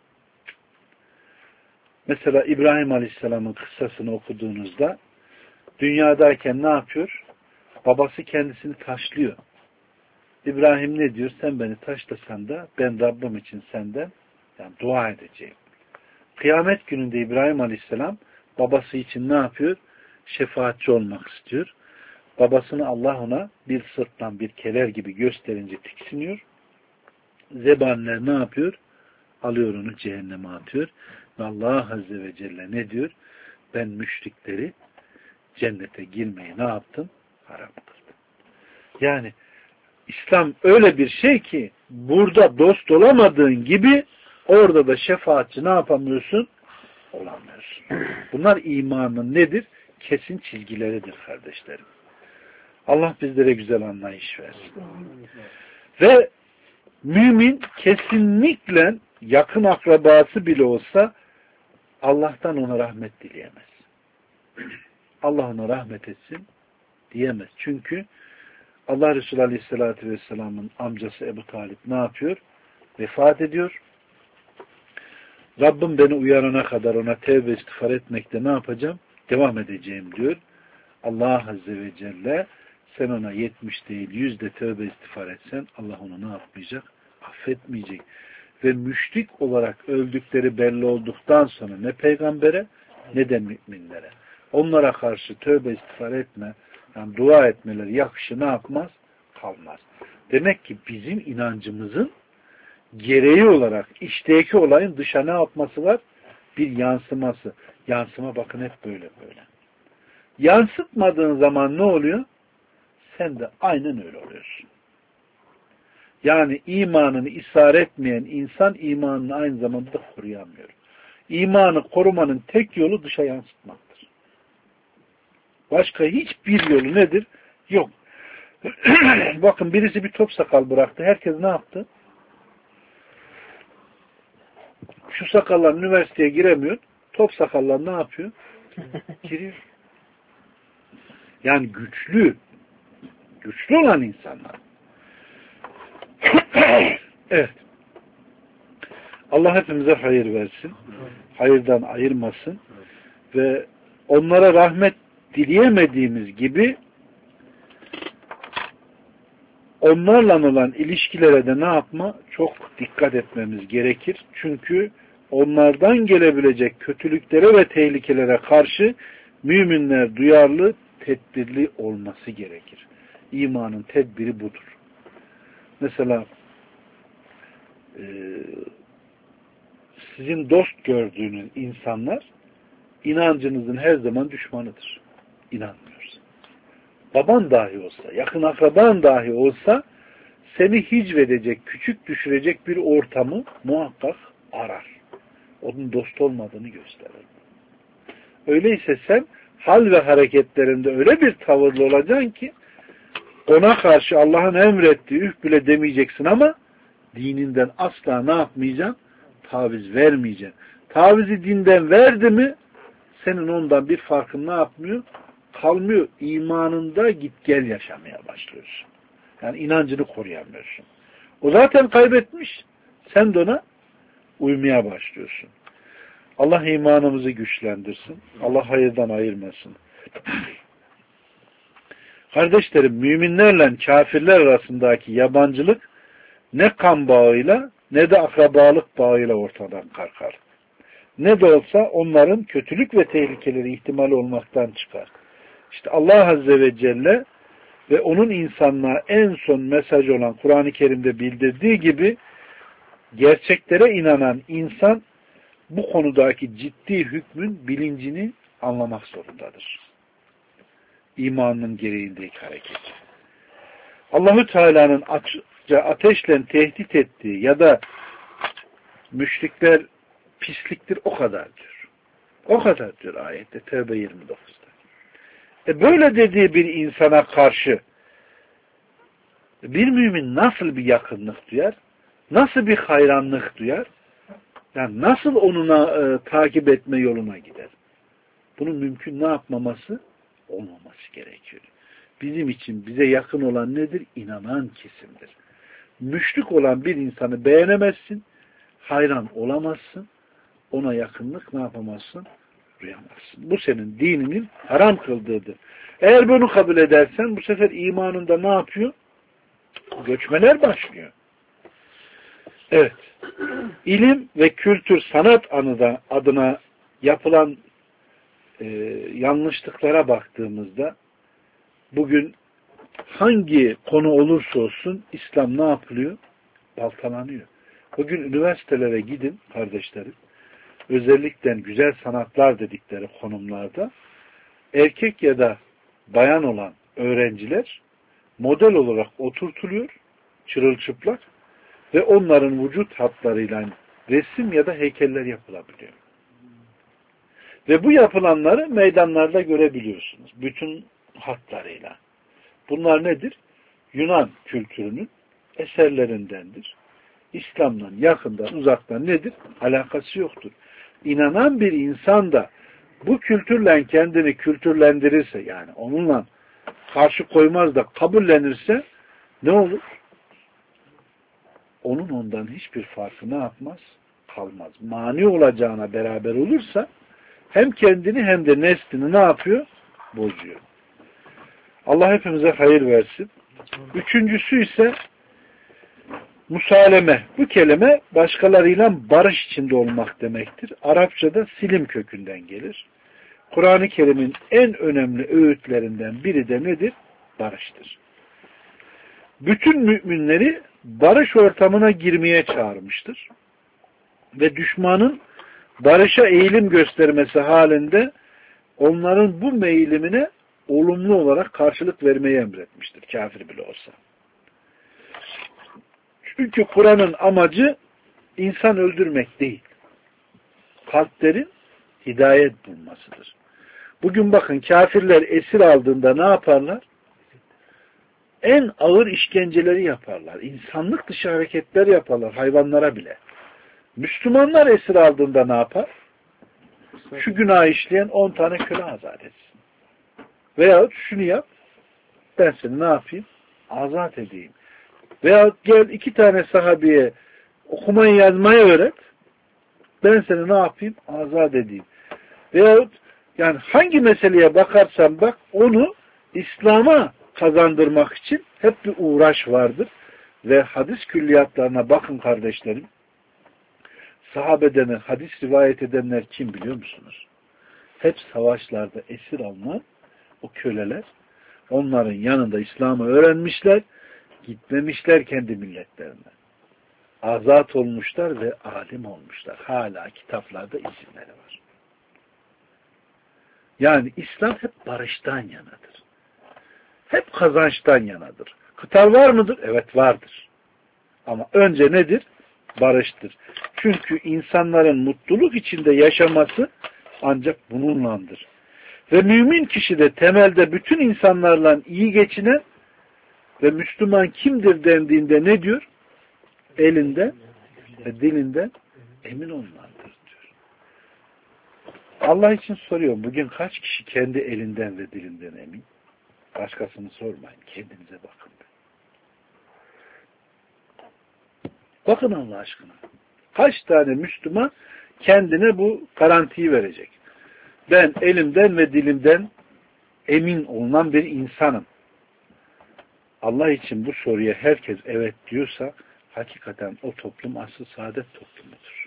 Mesela İbrahim Aleyhisselam'ın kıssasını okuduğunuzda dünyadayken ne yapıyor? babası kendisini taşlıyor. İbrahim ne diyor? Sen beni taşlasan da ben Rabbim için senden yani dua edeceğim. Kıyamet gününde İbrahim Aleyhisselam babası için ne yapıyor? Şefaatçi olmak istiyor. Babasını Allah ona bir sırttan bir keler gibi gösterince tiksiniyor. Zebaniler ne yapıyor? Alıyor onu cehenneme atıyor. Ve Allah Azze ve Celle ne diyor? Ben müşrikleri cennete girmeyi ne yaptım? Haram kıldım. Yani İslam öyle bir şey ki burada dost olamadığın gibi orada da şefaatçi ne yapamıyorsun? Olamıyorsun. Bunlar imanın nedir? Kesin çizgileridir kardeşlerim. Allah bizlere güzel anlayış versin. Ve mümin kesinlikle yakın akrabası bile olsa Allah'tan ona rahmet dileyemez. Allah ona rahmet etsin diyemez. Çünkü Allah Resulü Aleyhisselatü Vesselam'ın amcası Ebu Talip ne yapıyor? Vefat ediyor. Rabbim beni uyarana kadar ona tevbe istiğfar etmekte ne yapacağım? Devam edeceğim diyor. Allah Azze ve Celle sen ona yetmiş değil yüzde tövbe istiğfar etsen Allah onu ne yapmayacak? Affetmeyecek. Ve müşrik olarak öldükleri belli olduktan sonra ne peygambere ne de müminlere. Onlara karşı tövbe istiğfar etme, yani dua etmeleri yakışı ne yapmaz? Kalmaz. Demek ki bizim inancımızın gereği olarak içteki olayın dışa ne yapması var? Bir yansıması. Yansıma bakın hep böyle böyle. Yansıtmadığın zaman ne oluyor? Sen de aynen öyle oluyorsun. Yani imanını isar etmeyen insan imanını aynı zamanda koruyamıyor. İmanı korumanın tek yolu dışa yansıtmaktır. Başka hiçbir yolu nedir? Yok. Bakın birisi bir top sakal bıraktı. Herkes ne yaptı? Şu sakallar üniversiteye giremiyor. Top sakallar ne yapıyor? Giriyor. Yani güçlü. Güçlü olan insanlar. Evet. Allah hepimize hayır versin. Hayırdan ayırmasın. Ve onlara rahmet dileyemediğimiz gibi onlarla olan ilişkilere de ne yapma? Çok dikkat etmemiz gerekir. Çünkü onlardan gelebilecek kötülüklere ve tehlikelere karşı müminler duyarlı, tedbirli olması gerekir. İmanın tedbiri budur. Mesela e, sizin dost gördüğünüz insanlar inancınızın her zaman düşmanıdır. İnanmıyoruz. Baban dahi olsa, yakın akraban dahi olsa seni hicvedecek, küçük düşürecek bir ortamı muhakkak arar. Onun dost olmadığını gösterir. Öyleyse sen hal ve hareketlerinde öyle bir tavırlı olacaksın ki ona karşı Allah'ın emrettiği üf bile demeyeceksin ama dininden asla ne yapmayacaksın? Taviz vermeyeceksin. Tavizi dinden verdi mi senin ondan bir farkın ne yapmıyor? Kalmıyor. İmanında git gel yaşamaya başlıyorsun. Yani inancını koruyamıyorsun. O zaten kaybetmiş. Sen de ona uymaya başlıyorsun. Allah imanımızı güçlendirsin. Allah hayırdan ayırmasın. Kardeşlerim, müminlerle kafirler arasındaki yabancılık ne kan bağıyla ne de akrabalık bağıyla ortadan kalkar. Ne de olsa onların kötülük ve tehlikeleri ihtimali olmaktan çıkar. İşte Allah Azze ve Celle ve onun insanlığa en son mesaj olan Kur'an-ı Kerim'de bildirdiği gibi gerçeklere inanan insan bu konudaki ciddi hükmün bilincini anlamak zorundadır. İmanının gereğindeki hareket. Allahu Teala'nın açıkça ateşle tehdit ettiği ya da müşrikler pisliktir o kadar diyor. O kadar diyor ayette Tevbe yirmi dokuzda. E böyle dediği bir insana karşı bir mümin nasıl bir yakınlık duyar? Nasıl bir hayranlık duyar? Yani nasıl onuna e, takip etme yoluna gider? Bunun mümkün ne yapmaması? Olmaması gerekiyor. Bizim için bize yakın olan nedir? İnanan kesimdir. Müşrik olan bir insanı beğenemezsin, hayran olamazsın, ona yakınlık ne yapamazsın? duyamazsın. Bu senin dininin haram kıldığıdır. Eğer bunu kabul edersen bu sefer imanında ne yapıyor? Göçmeler başlıyor. Evet. İlim ve kültür sanat anıda adına yapılan e, yanlışlıklara baktığımızda bugün hangi konu olursa olsun İslam ne yapılıyor? Baltalanıyor. Bugün üniversitelere gidin kardeşlerim. Özellikle güzel sanatlar dedikleri konumlarda erkek ya da bayan olan öğrenciler model olarak oturtuluyor, çırılçıplak ve onların vücut hatlarıyla resim ya da heykeller yapılabiliyor. Ve bu yapılanları meydanlarda görebiliyorsunuz. Bütün hatlarıyla. Bunlar nedir? Yunan kültürünün eserlerindendir. İslam'dan yakından uzaktan nedir? Alakası yoktur. İnanan bir insan da bu kültürle kendini kültürlendirirse, yani onunla karşı koymaz da kabullenirse ne olur? Onun ondan hiçbir farkı ne yapmaz? Kalmaz. Mani olacağına beraber olursa hem kendini hem de neslini ne yapıyor? Bozuyor. Allah hepimize hayır versin. Üçüncüsü ise musaleme. Bu kelime başkalarıyla barış içinde olmak demektir. Arapçada silim kökünden gelir. Kur'an-ı Kerim'in en önemli öğütlerinden biri de nedir? Barıştır. Bütün müminleri barış ortamına girmeye çağırmıştır. Ve düşmanın barışa eğilim göstermesi halinde onların bu meyilimine olumlu olarak karşılık vermeyi emretmiştir. Kafir bile olsa. Çünkü Kur'an'ın amacı insan öldürmek değil. Kalplerin hidayet bulmasıdır. Bugün bakın kafirler esir aldığında ne yaparlar? En ağır işkenceleri yaparlar. İnsanlık dışı hareketler yaparlar. Hayvanlara bile. Müslümanlar esir aldığında ne yapar? Şu günah işleyen on tane köle azat etsin. Veyahut şunu yap, ben seni ne yapayım? Azat edeyim. Veyahut gel iki tane sahabeye okumayı yazmayı öğret, ben seni ne yapayım? Azat edeyim. Veyahut yani hangi meseleye bakarsan bak, onu İslam'a kazandırmak için hep bir uğraş vardır. Ve hadis külliyatlarına bakın kardeşlerim. Sahabeden hadis rivayet edenler kim biliyor musunuz? Hep savaşlarda esir alınan o köleler, onların yanında İslam'ı öğrenmişler, gitmemişler kendi milletlerine. Azat olmuşlar ve alim olmuşlar. Hala kitaplarda isimleri var. Yani İslam hep barıştan yanadır. Hep kazançtan yanadır. Kıtal var mıdır? Evet vardır. Ama önce nedir? Barıştır. Çünkü insanların mutluluk içinde yaşaması ancak bununlandır. Ve mümin kişi de temelde bütün insanlarla iyi geçinen ve Müslüman kimdir dendiğinde ne diyor? Elinden ve dilinden emin olmalıdır diyor. Allah için soruyorum. Bugün kaç kişi kendi elinden ve dilinden emin? Başkasını sormayın. Kendinize bakın. Bakın Allah aşkına. Kaç tane Müslüman kendine bu garantiyi verecek? Ben elimden ve dilimden emin olunan bir insanım. Allah için bu soruya herkes evet diyorsa hakikaten o toplum asıl saadet toplumudur.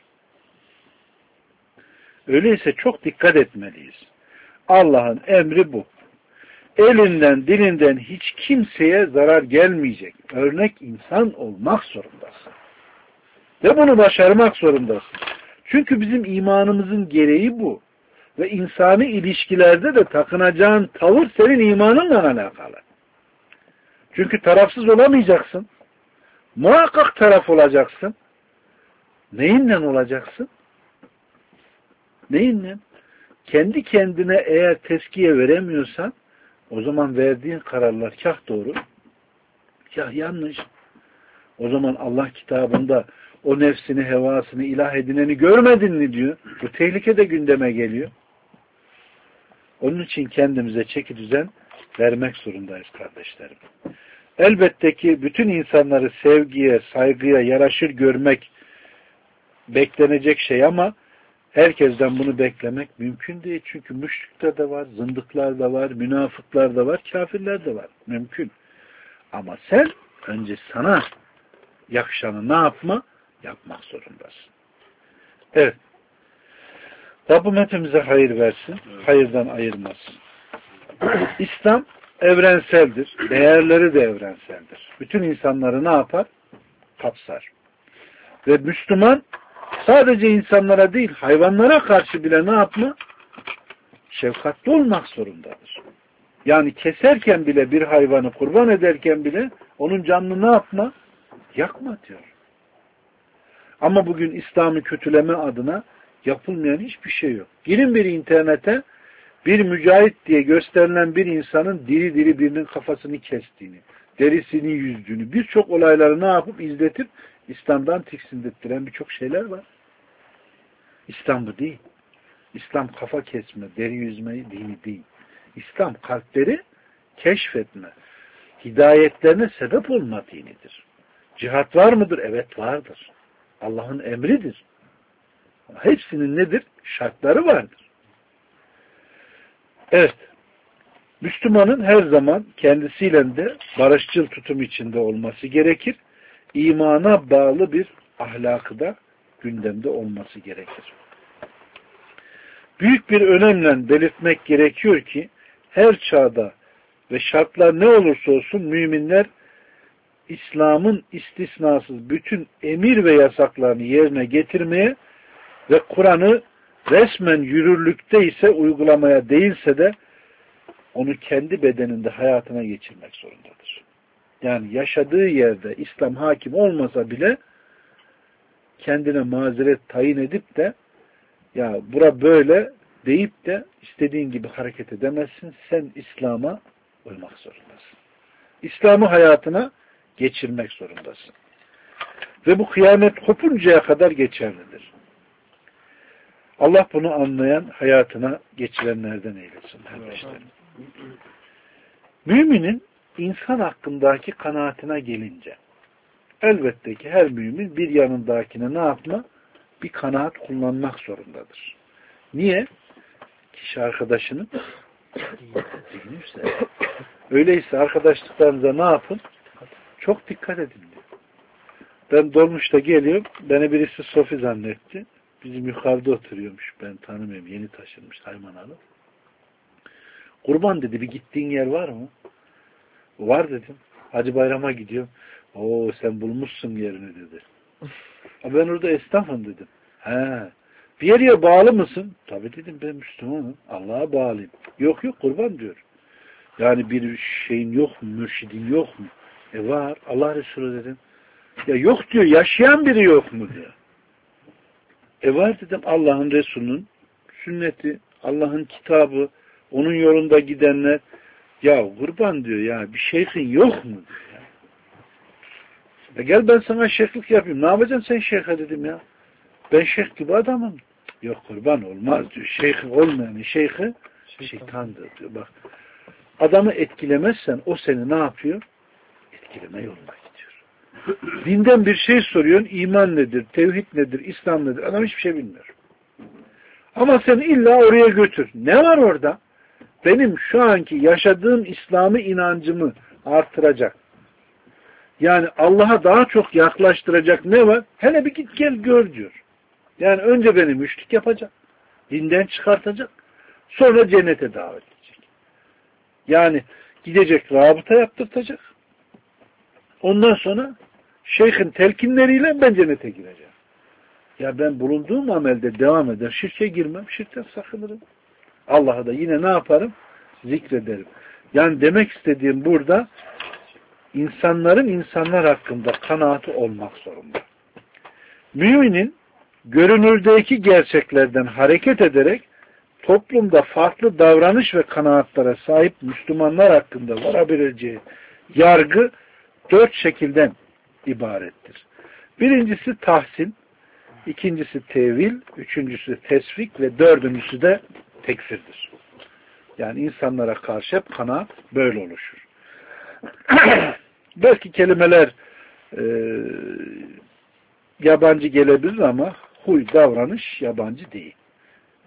Öyleyse çok dikkat etmeliyiz. Allah'ın emri bu. Elinden, dilinden hiç kimseye zarar gelmeyecek. Örnek insan olmak zorundasın. Ve bunu başarmak zorundasın. Çünkü bizim imanımızın gereği bu. Ve insani ilişkilerde de takınacağın tavır senin imanınla alakalı. Çünkü tarafsız olamayacaksın. Muhakkak taraf olacaksın. Neyinle olacaksın? Neyinle? Kendi kendine eğer teskiye veremiyorsan o zaman verdiğin kararlar kah doğru, kah yanlış. O zaman Allah kitabında o nefsini, hevasını ilah edineni görmedin mi diyor. Bu tehlike de gündeme geliyor. Onun için kendimize çeki düzen vermek zorundayız kardeşlerim. Elbette ki bütün insanları sevgiye, saygıya yaraşır görmek beklenecek şey ama Herkesten bunu beklemek mümkün değil. Çünkü müşrikler de var, zındıklar da var, münafıklar da var, kafirler de var. Mümkün. Ama sen önce sana yakışanı ne yapma? Yapmak zorundasın. Evet. Rabbim hepimize hayır versin. Hayırdan ayırmasın. İslam evrenseldir. Değerleri de evrenseldir. Bütün insanları ne yapar? Kapsar. Ve Müslüman sadece insanlara değil, hayvanlara karşı bile ne yapma? Şefkatli olmak zorundadır. Yani keserken bile bir hayvanı kurban ederken bile onun canını ne yapma? Yakma diyor. Ama bugün İslam'ı kötüleme adına yapılmayan hiçbir şey yok. Girin bir internete, bir mücahit diye gösterilen bir insanın diri diri birinin kafasını kestiğini, derisini yüzdüğünü, birçok olayları ne yapıp izletip İslam'dan tiksindirttiren birçok şeyler var. İslam bu değil. İslam kafa kesme, deri yüzmeyi dini değil. İslam kalpleri keşfetme, hidayetlerine sebep olma dinidir. Cihat var mıdır? Evet vardır. Allah'ın emridir. Hepsinin nedir? Şartları vardır. Evet. Müslümanın her zaman kendisiyle de barışçıl tutum içinde olması gerekir. İmana bağlı bir ahlakı da gündemde olması gerekir. Büyük bir önemle belirtmek gerekiyor ki her çağda ve şartlar ne olursa olsun müminler İslam'ın istisnasız bütün emir ve yasaklarını yerine getirmeye ve Kur'an'ı resmen yürürlükte ise uygulamaya değilse de onu kendi bedeninde hayatına geçirmek zorundadır. Yani yaşadığı yerde İslam hakim olmasa bile kendine mazeret tayin edip de ya bura böyle deyip de istediğin gibi hareket edemezsin. Sen İslam'a uymak zorundasın. İslam'ı hayatına geçirmek zorundasın. Ve bu kıyamet kopuncaya kadar geçerlidir. Allah bunu anlayan, hayatına geçirenlerden eylesin kardeşlerim. Müminin insan hakkındaki kanaatine gelince elbette ki her mümin bir yanındakine ne yapma? Bir kanaat kullanmak zorundadır. Niye? Kişi arkadaşının dinliyse. Öyleyse arkadaşlıklarınıza ne yapın? Çok dikkat edin diyor. Ben dolmuşta geliyorum. Beni birisi Sofi zannetti. Bizim yukarıda oturuyormuş. Ben tanımıyorum. Yeni taşınmış Haymanalı. Kurban dedi. Bir gittiğin yer var mı? Var dedim. Hacı Bayram'a gidiyorum. Oo sen bulmuşsun yerini dedi. Ben orada esnafım dedim. He. Bir yere bağlı mısın? Tabii dedim ben Müslümanım. Allah'a bağlıyım. Yok yok kurban diyor. Yani bir şeyin yok mu? Mürşidin yok mu? E var. Allah Resulü dedim. Ya yok diyor. Yaşayan biri yok mu diyor. E var dedim. Allah'ın Resulü'nün sünneti, Allah'ın kitabı, onun yolunda gidenler. Ya kurban diyor ya bir şeyhin yok mu diyor ya. E gel ben sana şeyhlik yapayım. Ne yapacaksın sen şeyhe dedim ya. Ben şeyh gibi adamım. Yok kurban olmaz diyor. Şeyh olmayan şeyhi şeytandır diyor. Bak adamı etkilemezsen o seni ne yapıyor? Etkileme yoluna gidiyor. Dinden bir şey soruyorsun. İman nedir? Tevhid nedir? İslam nedir? Adam hiçbir şey bilmiyor. Ama sen illa oraya götür. Ne var orada? Benim şu anki yaşadığım İslam'ı inancımı artıracak. Yani Allah'a daha çok yaklaştıracak ne var? Hele bir git gel gör diyor. Yani önce beni müşrik yapacak. Dinden çıkartacak. Sonra cennete davet edecek. Yani gidecek rabıta yaptırtacak. Ondan sonra şeyhin telkinleriyle ben cennete gireceğim. Ya ben bulunduğum amelde devam eder. Şirke girmem. Şirkten sakınırım. Allah'a da yine ne yaparım? Zikrederim. Yani demek istediğim burada insanların insanlar hakkında kanaati olmak zorunda. Müminin görünürdeki gerçeklerden hareket ederek toplumda farklı davranış ve kanaatlere sahip Müslümanlar hakkında varabileceği yargı dört şekilden ibarettir. Birincisi tahsin, ikincisi tevil, üçüncüsü tesvik ve dördüncüsü de tekfirdir. Yani insanlara karşı hep kanaat böyle oluşur. Belki kelimeler e, yabancı gelebilir ama huy, davranış yabancı değil.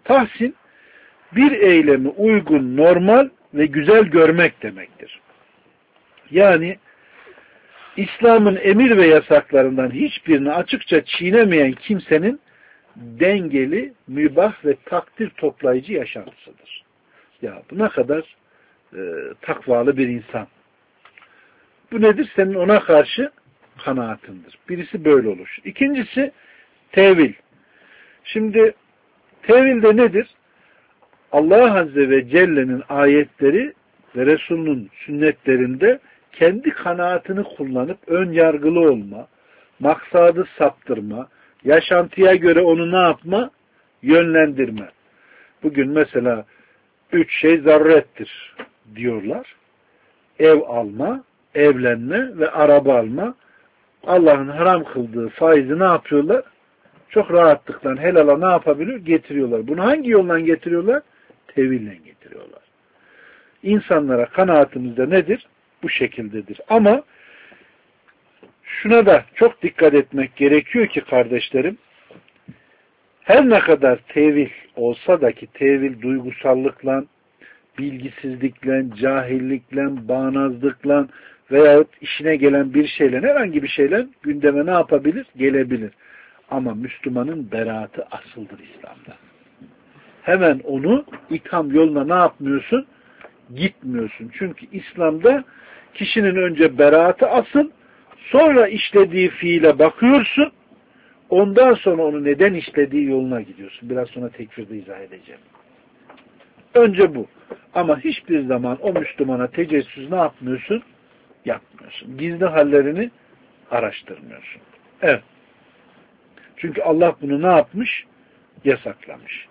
Tahsin, bir eylemi uygun, normal ve güzel görmek demektir. Yani İslam'ın emir ve yasaklarından hiçbirini açıkça çiğnemeyen kimsenin dengeli, mübah ve takdir toplayıcı yaşantısıdır. Ya bu ne kadar e, takvalı bir insan. Bu nedir? Senin ona karşı kanaatindir. Birisi böyle olur. İkincisi tevil. Şimdi tevil de nedir? Allah Azze ve Celle'nin ayetleri ve Resulünün sünnetlerinde kendi kanaatini kullanıp ön yargılı olma, maksadı saptırma, yaşantıya göre onu ne yapma? Yönlendirme. Bugün mesela üç şey zarurettir diyorlar. Ev alma, evlenme ve araba alma. Allah'ın haram kıldığı faizi ne yapıyorlar? Çok rahatlıkla helala ne yapabiliyor? Getiriyorlar. Bunu hangi yoldan getiriyorlar? Teville getiriyorlar. İnsanlara kanaatimizde nedir? Bu şekildedir. Ama şuna da çok dikkat etmek gerekiyor ki kardeşlerim, her ne kadar tevil olsa da ki tevil duygusallıkla, bilgisizlikle, cahillikle, bağnazlıkla veyahut işine gelen bir şeyle, herhangi bir şeyle gündeme ne yapabilir? Gelebilir. Ama Müslümanın beraatı asıldır İslam'da. Hemen onu itham yoluna ne yapmıyorsun? Gitmiyorsun. Çünkü İslam'da kişinin önce beraatı asıl, sonra işlediği fiile bakıyorsun, ondan sonra onu neden işlediği yoluna gidiyorsun. Biraz sonra tekfirde izah edeceğim. Önce bu. Ama hiçbir zaman o Müslümana tecessüs ne yapmıyorsun? Yapmıyorsun. Gizli hallerini araştırmıyorsun. Evet. Çünkü Allah bunu ne yapmış? Yasaklamış.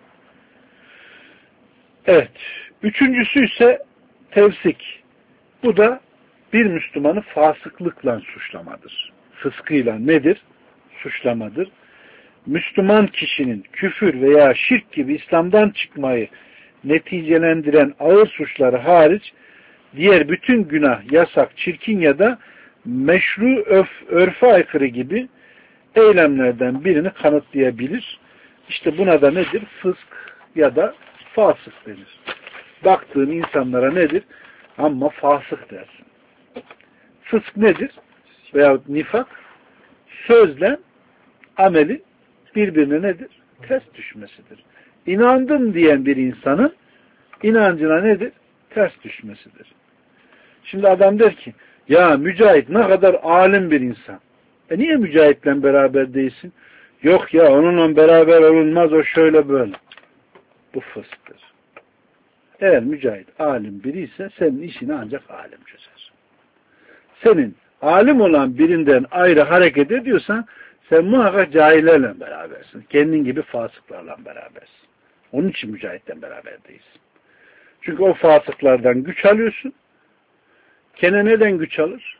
Evet. Üçüncüsü ise tevsik. Bu da bir Müslümanı fasıklıkla suçlamadır. Fıskıyla nedir? Suçlamadır. Müslüman kişinin küfür veya şirk gibi İslam'dan çıkmayı neticelendiren ağır suçları hariç diğer bütün günah, yasak, çirkin ya da meşru öf, örfe aykırı gibi eylemlerden birini kanıtlayabilir. İşte buna da nedir? Fısk ya da fasık denir. Baktığın insanlara nedir? Ama fasık dersin. Fısk nedir? Veyahut nifak, sözle amelin birbirine nedir? Ters düşmesidir. İnandım diyen bir insanın inancına nedir? Ters düşmesidir. Şimdi adam der ki, ya Mücahit ne kadar alim bir insan. E niye Mücahit'le beraber değilsin? Yok ya onunla beraber olunmaz, o şöyle böyle. Bu fısktır. Eğer Mücahit alim biri ise senin işini ancak alim çözer. Senin alim olan birinden ayrı hareket ediyorsan sen muhakkak cahillerle berabersin. Kendin gibi fasıklarla berabersin. Onun için Mücahit'le beraber değilsin. Çünkü o fasıklardan güç alıyorsun. Kene neden güç alır?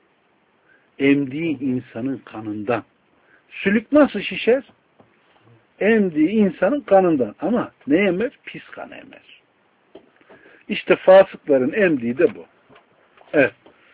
Emdiği insanın kanından. Sülük nasıl şişer? Emdiği insanın kanından. Ama ne emer? Pis kan emer. İşte fasıkların emdiği de bu. Evet.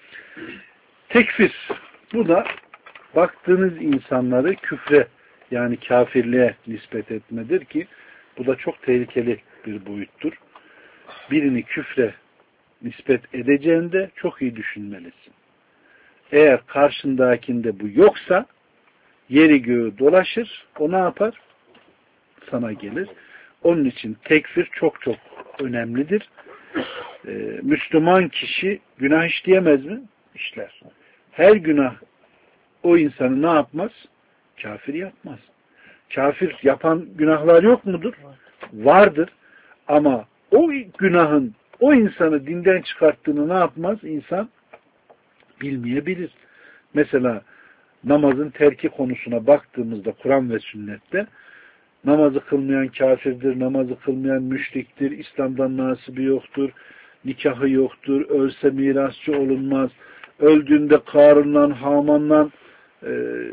Tekfir. Bu da baktığınız insanları küfre, yani kafirliğe nispet etmedir ki bu da çok tehlikeli bir boyuttur. Birini küfre nispet edeceğinde çok iyi düşünmelisin. Eğer karşındakinde bu yoksa yeri göğü dolaşır, o ne yapar? Sana gelir. Onun için tekfir çok çok önemlidir. Ee, Müslüman kişi günah işleyemez mi? İşler. Her günah o insanı ne yapmaz? Kafir yapmaz. Kafir yapan günahlar yok mudur? Vardır. Ama o günahın o insanı dinden çıkarttığını ne yapmaz? İnsan bilmeyebilir. Mesela namazın terki konusuna baktığımızda Kur'an ve sünnette namazı kılmayan kafirdir, namazı kılmayan müşriktir, İslam'dan nasibi yoktur, nikahı yoktur, ölse mirasçı olunmaz, öldüğünde Karun'la, Haman'la e,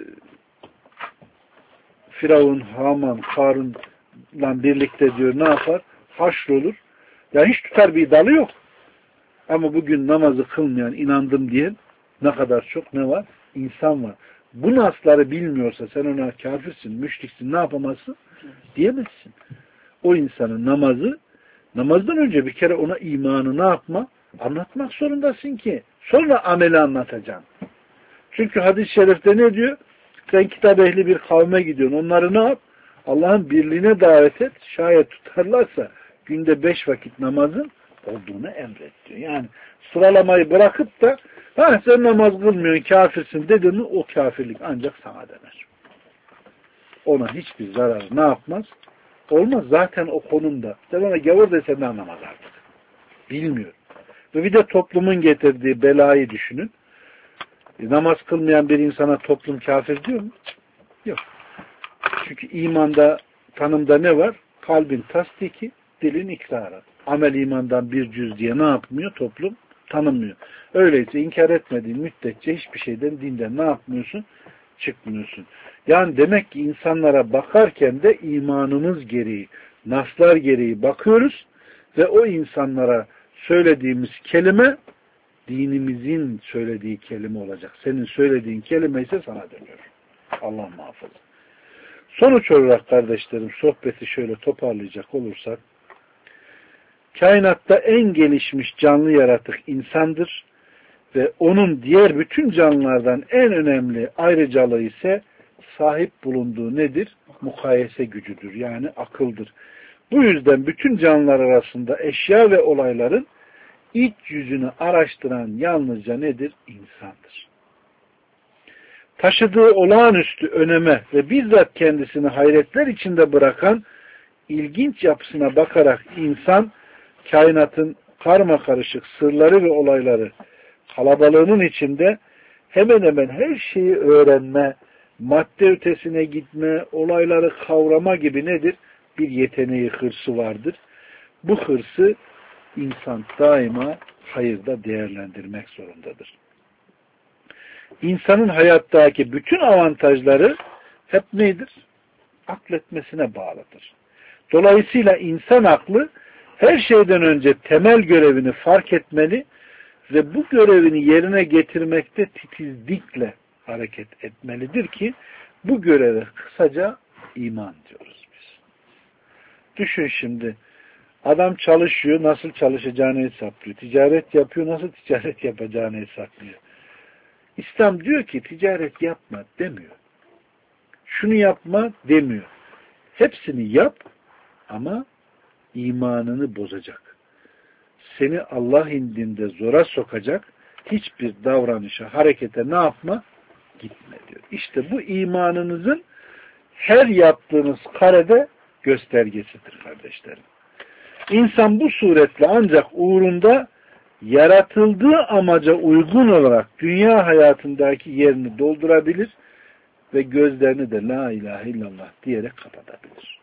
Firavun, Haman, Karun'la birlikte diyor ne yapar? Haşrolur. Ya hiç tutar bir dalı yok. Ama bugün namazı kılmayan, inandım diyen ne kadar çok ne var? İnsan var. Bu nasları bilmiyorsa sen ona kafirsin, müşriksin, ne yapamazsın? Diyemezsin. o insanın namazı, namazdan önce bir kere ona imanı ne yapma? Anlatmak zorundasın ki. Sonra ameli anlatacaksın. Çünkü hadis-i şerifte ne diyor? Sen kitap ehli bir kavme gidiyorsun. Onları ne yap? Allah'ın birliğine davet et. Şayet tutarlarsa günde beş vakit namazın olduğunu emret diyor. Yani sıralamayı bırakıp da ha sen namaz kılmıyorsun, kafirsin dedin mi o kafirlik ancak sana döner. Ona hiçbir zarar ne yapmaz? Olmaz. Zaten o konumda. Sen ona gavur desen de anlamaz artık. Bilmiyor. Ve bir de toplumun getirdiği belayı düşünün. E, namaz kılmayan bir insana toplum kafir diyor mu? Yok. Çünkü imanda, tanımda ne var? Kalbin tasdiki, dilin ikrarı. Amel imandan bir cüz diye ne yapmıyor? Toplum tanımıyor. Öyleyse inkar etmediğin müddetçe hiçbir şeyden, dinden ne yapmıyorsun? Çıkmıyorsun. Yani demek ki insanlara bakarken de imanımız gereği, naslar gereği bakıyoruz ve o insanlara söylediğimiz kelime dinimizin söylediği kelime olacak. Senin söylediğin kelime ise sana dönüyor. Allah muhafaza. Sonuç olarak kardeşlerim sohbeti şöyle toparlayacak olursak kainatta en gelişmiş canlı yaratık insandır ve onun diğer bütün canlılardan en önemli ayrıcalığı ise sahip bulunduğu nedir? Mukayese gücüdür. Yani akıldır. Bu yüzden bütün canlılar arasında eşya ve olayların iç yüzünü araştıran yalnızca nedir? İnsandır. Taşıdığı olağanüstü öneme ve bizzat kendisini hayretler içinde bırakan ilginç yapısına bakarak insan kainatın karmakarışık sırları ve olayları kalabalığının içinde hemen hemen her şeyi öğrenme, madde ötesine gitme, olayları kavrama gibi nedir? Bir yeteneği, hırsı vardır. Bu hırsı insan daima hayırda değerlendirmek zorundadır. İnsanın hayattaki bütün avantajları hep nedir? Akletmesine bağlıdır. Dolayısıyla insan aklı her şeyden önce temel görevini fark etmeli ve bu görevini yerine getirmekte titizlikle hareket etmelidir ki bu göreve kısaca iman diyoruz biz. Düşün şimdi adam çalışıyor, nasıl çalışacağını hesaplıyor. Ticaret yapıyor, nasıl ticaret yapacağını hesaplıyor. İslam diyor ki ticaret yapma demiyor. Şunu yapma demiyor. Hepsini yap ama imanını bozacak. Seni Allah indinde zora sokacak hiçbir davranışa, harekete ne yapma? Gitme diyor. İşte bu imanınızın her yaptığınız karede göstergesidir kardeşlerim. İnsan bu suretle ancak uğrunda yaratıldığı amaca uygun olarak dünya hayatındaki yerini doldurabilir ve gözlerini de la ilahe illallah diyerek kapatabilir.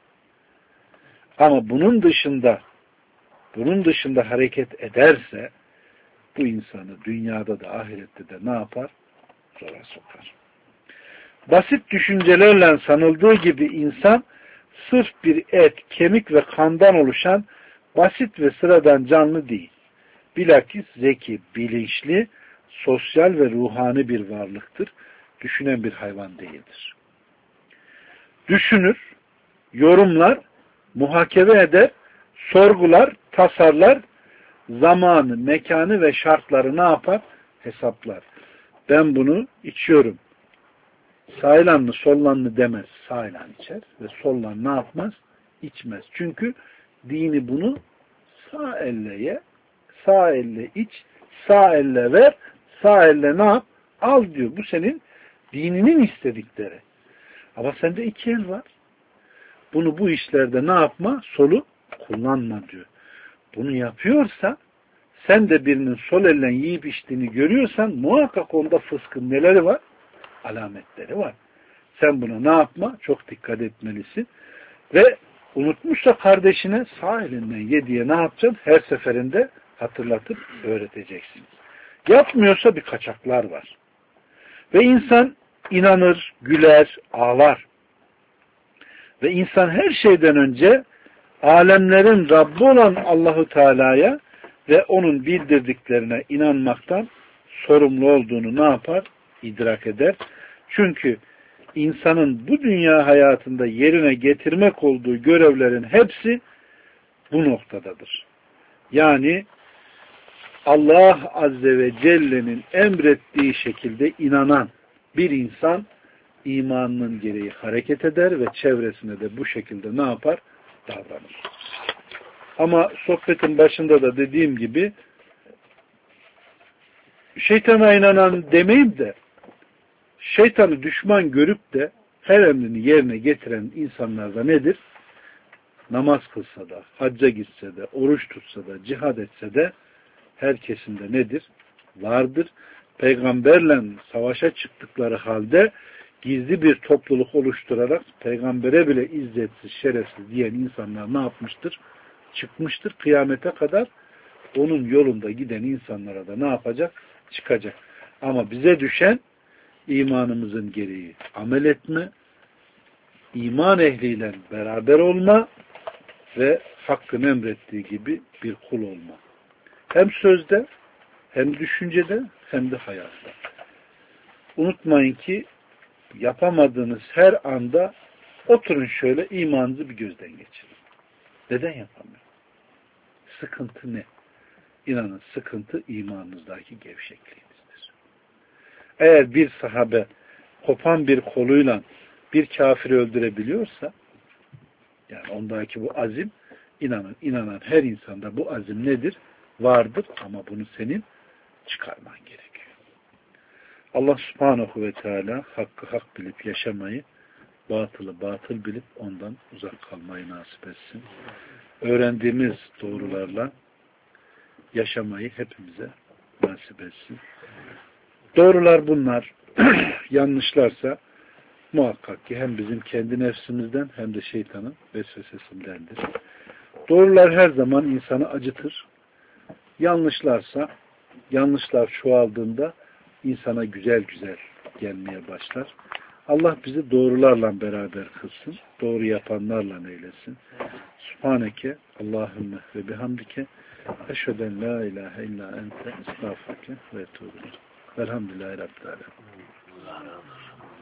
Ama bunun dışında bunun dışında hareket ederse bu insanı dünyada da ahirette de ne yapar? Zora sokar. Basit düşüncelerle sanıldığı gibi insan sırf bir et, kemik ve kandan oluşan basit ve sıradan canlı değil. Bilakis zeki, bilinçli, sosyal ve ruhani bir varlıktır. Düşünen bir hayvan değildir. Düşünür, yorumlar, muhakeme eder, sorgular, tasarlar, zamanı, mekanı ve şartları ne yapar? Hesaplar. Ben bunu içiyorum. Sağlan mı, sollan mı demez. Sağlan içer ve sollan ne yapmaz? İçmez. Çünkü dini bunu sağ elle ye, sağ elle iç, sağ elle ver, sağ elle ne yap? Al diyor. Bu senin dininin istedikleri. Ama sende iki el var. Bunu bu işlerde ne yapma? Solu kullanma diyor. Bunu yapıyorsa sen de birinin sol elle yiyip içtiğini görüyorsan muhakkak onda fıskın neleri var? Alametleri var. Sen buna ne yapma? Çok dikkat etmelisin. Ve unutmuşsa kardeşine sağ elinden yediye ne yapacaksın? Her seferinde hatırlatıp öğreteceksin. Yapmıyorsa bir kaçaklar var. Ve insan inanır, güler, ağlar. Ve insan her şeyden önce alemlerin Rabbi olan Allahu Teala'ya ve onun bildirdiklerine inanmaktan sorumlu olduğunu ne yapar? İdrak eder. Çünkü insanın bu dünya hayatında yerine getirmek olduğu görevlerin hepsi bu noktadadır. Yani Allah Azze ve Celle'nin emrettiği şekilde inanan bir insan imanının gereği hareket eder ve çevresine de bu şekilde ne yapar? Davranır. Ama sohbetin başında da dediğim gibi şeytana inanan demeyim de şeytanı düşman görüp de her emrini yerine getiren insanlarda nedir? Namaz kılsa da, hacca gitse de, oruç tutsa da, cihad etse de herkesinde nedir? Vardır. Peygamberle savaşa çıktıkları halde gizli bir topluluk oluşturarak peygambere bile izzetsiz, şerefsiz diyen insanlar ne yapmıştır? Çıkmıştır. Kıyamete kadar onun yolunda giden insanlara da ne yapacak? Çıkacak. Ama bize düşen imanımızın gereği amel etme, iman ehliyle beraber olma ve Hakk'ın emrettiği gibi bir kul olma. Hem sözde, hem düşüncede, hem de hayatta. Unutmayın ki yapamadığınız her anda oturun şöyle imanınızı bir gözden geçirin. Neden yapamıyorum? Sıkıntı ne? İnanın sıkıntı imanınızdaki gevşekliğinizdir. Eğer bir sahabe kopan bir koluyla bir kafiri öldürebiliyorsa, yani ondaki bu azim, inanın, inanan her insanda bu azim nedir? Vardır ama bunu senin çıkarman gerekiyor. Allah subhanahu ve teala hakkı hak bilip yaşamayı, batılı batıl bilip ondan uzak kalmayı nasip etsin. Öğrendiğimiz doğrularla yaşamayı hepimize nasip etsin. Doğrular bunlar. Yanlışlarsa muhakkak ki hem bizim kendi nefsimizden hem de şeytanın vesvesesindendir. Doğrular her zaman insanı acıtır. Yanlışlarsa, yanlışlar çoğaldığında insana güzel güzel gelmeye başlar. Allah bizi doğrularla beraber kılsın. Doğru yapanlarla eylesin. Subhaneke Allahümme ve bihamdike eşheden la ilahe illa ente estağfurke ve etûbü. Velhamdülillahi Rabbil alemin.